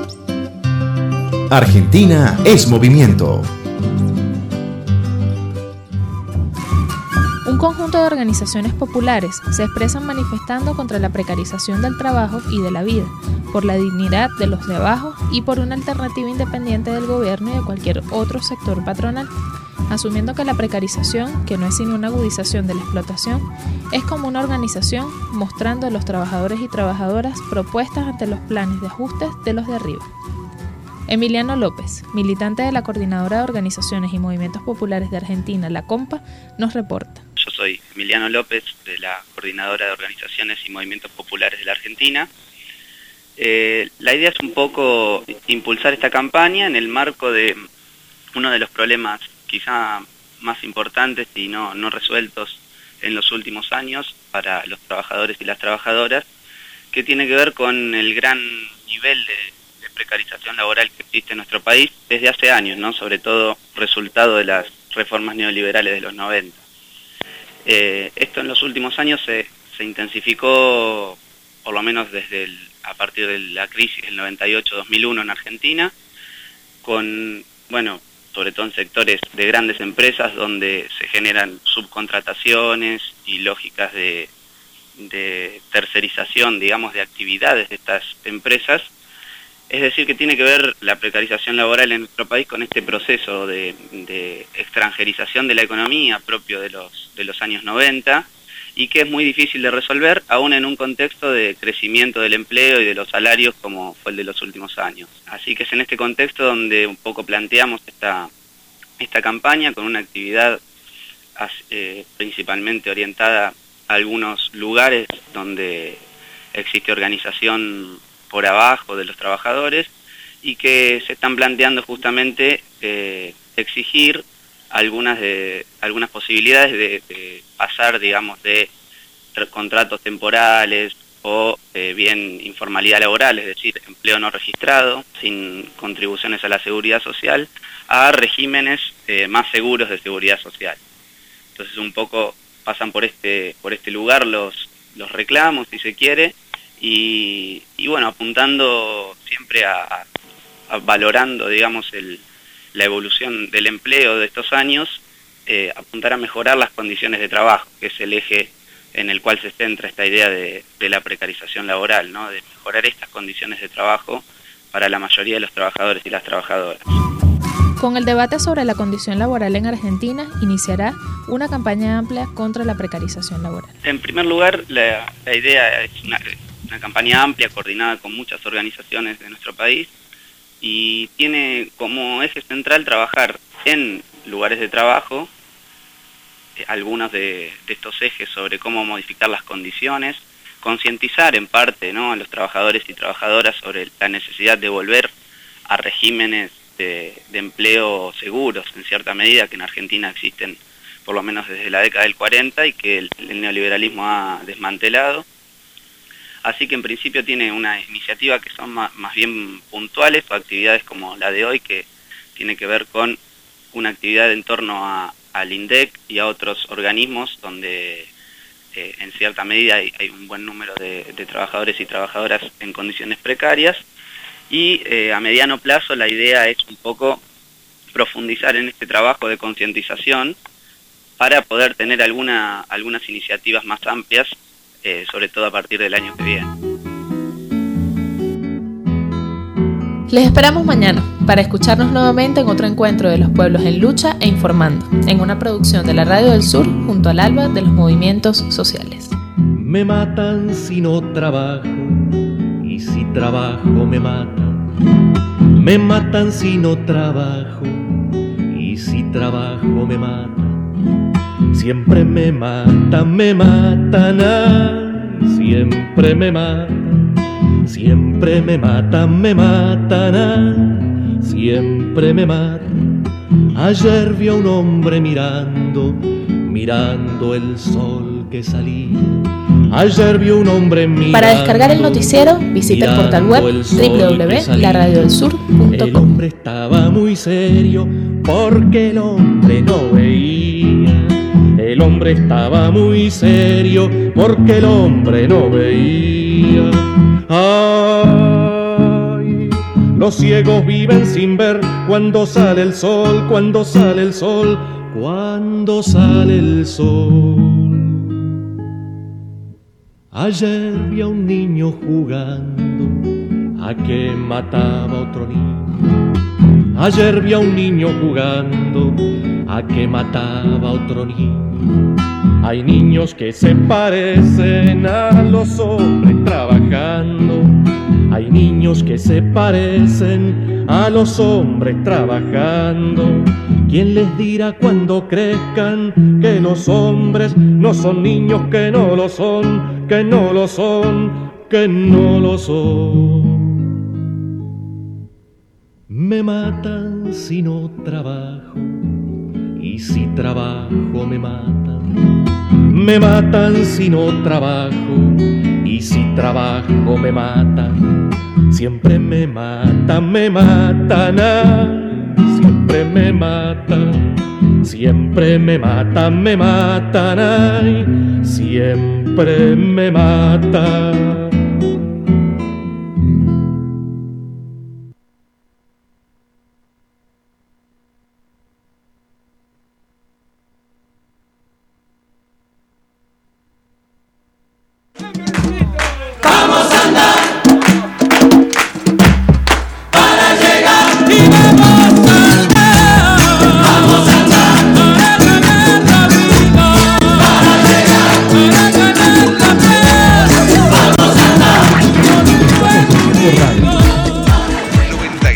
Speaker 9: Argentina es movimiento.
Speaker 19: Un conjunto de organizaciones populares se expresan manifestando contra la precarización del trabajo y de la vida, por la dignidad de los de abajo y por una alternativa independiente del gobierno y de cualquier otro sector patronal, asumiendo que la precarización, que no es sino una agudización de la explotación, es como una organización mostrando a los trabajadores y trabajadoras propuestas ante los planes de ajustes de los de arriba. Emiliano López, militante de la Coordinadora de Organizaciones y Movimientos Populares de Argentina, la COMPA, nos reporta.
Speaker 22: Yo soy Emiliano López, de la Coordinadora de Organizaciones y Movimientos Populares de la Argentina. Eh, la idea es un poco impulsar esta campaña en el marco de uno de los problemas quizá más importantes y no, no resueltos en los últimos años para los trabajadores y las trabajadoras, que tiene que ver con el gran nivel de, de precarización laboral que existe en nuestro país desde hace años, ¿no? Sobre todo resultado de las reformas neoliberales de los noventa. Eh, esto en los últimos años se, se intensificó, por lo menos desde el, a partir de la crisis del noventa y ocho dos mil uno en Argentina, con, bueno, sobre todo en sectores de grandes empresas donde se generan subcontrataciones y lógicas de, de tercerización, digamos, de actividades de estas empresas, Es decir, que tiene que ver la precarización laboral en nuestro país con este proceso de, de extranjerización de la economía propio de los, de los años noventa, y que es muy difícil de resolver, aún en un contexto de crecimiento del empleo y de los salarios como fue el de los últimos años. Así que es en este contexto donde un poco planteamos esta, esta campaña con una actividad eh, principalmente orientada a algunos lugares donde existe organización por abajo de los trabajadores y que se están planteando justamente eh, exigir algunas de algunas posibilidades de, de pasar, digamos, de contratos temporales o eh, bien informalidad laboral, es decir, empleo no registrado, sin contribuciones a la seguridad social, a regímenes eh, más seguros de seguridad social. Entonces un poco pasan por este por este lugar los los reclamos, si se quiere, y, y bueno, apuntando siempre a, a valorando, digamos, el la evolución del empleo de estos años, eh, apuntar a mejorar las condiciones de trabajo, que es el eje en el cual se centra esta idea de, de la precarización laboral, ¿no? De mejorar estas condiciones de trabajo para la mayoría de los trabajadores y las trabajadoras.
Speaker 19: Con el debate sobre la condición laboral en Argentina, iniciará una campaña amplia contra la precarización laboral.
Speaker 22: En primer lugar, la, la idea es una, una campaña amplia, coordinada con muchas organizaciones de nuestro país, y tiene como eje central trabajar en lugares de trabajo, eh, algunos de, de estos ejes sobre cómo modificar las condiciones, concientizar en parte, ¿no?, a los trabajadores y trabajadoras sobre la necesidad de volver a regímenes de, de empleo seguros, en cierta medida, que en Argentina existen por lo menos desde la década del cuarenta y que el, el neoliberalismo ha desmantelado. Así que en principio tiene una iniciativa que son más, más bien puntuales, o actividades como la de hoy, que tiene que ver con una actividad en torno a, al INDEC y a otros organismos donde eh, en cierta medida hay, hay un buen número de, de trabajadores y trabajadoras en condiciones precarias, y eh, a mediano plazo la idea es un poco profundizar en este trabajo de concientización para poder tener alguna, algunas iniciativas más amplias, Eh, sobre todo a partir del año que viene.
Speaker 19: Les esperamos mañana para escucharnos nuevamente en otro encuentro de los pueblos en lucha e informando, en una producción de la Radio del Sur junto al ALBA de los movimientos sociales.
Speaker 4: Me matan si no trabajo, y si trabajo me matan. Me matan si no trabajo, y si trabajo me matan. Siempre me matan, me matan, ay, siempre me matan, siempre me matan, me matan, ay, siempre me matan. Ayer vi a un hombre mirando, mirando el sol que salía. Ayer vi a un hombre mirando.
Speaker 19: Para descargar el noticiero, visita el portal web doble u doble u doble u punto la radio del sur punto com.
Speaker 4: El hombre estaba muy serio porque el hombre no veía. El hombre estaba muy serio porque el hombre no veía. Ay, los ciegos viven sin ver cuando sale el sol, cuando sale el sol, cuando sale el sol. Ayer vi a un niño jugando a que mataba a otro niño. Ayer vi a un niño jugando a que mataba a otro niño. Hay niños que se parecen a los hombres trabajando. Hay niños que se parecen a los hombres trabajando. ¿Quién les dirá cuando crezcan que los hombres no son niños, que no lo son, que no lo son, que no lo son? Me matan si no trabajo, y si trabajo me matan. Me matan si no trabajo, y si trabajo me matan. Siempre me matan, me matan, ay, siempre me matan. Siempre me matan, me matan, ay, siempre me matan.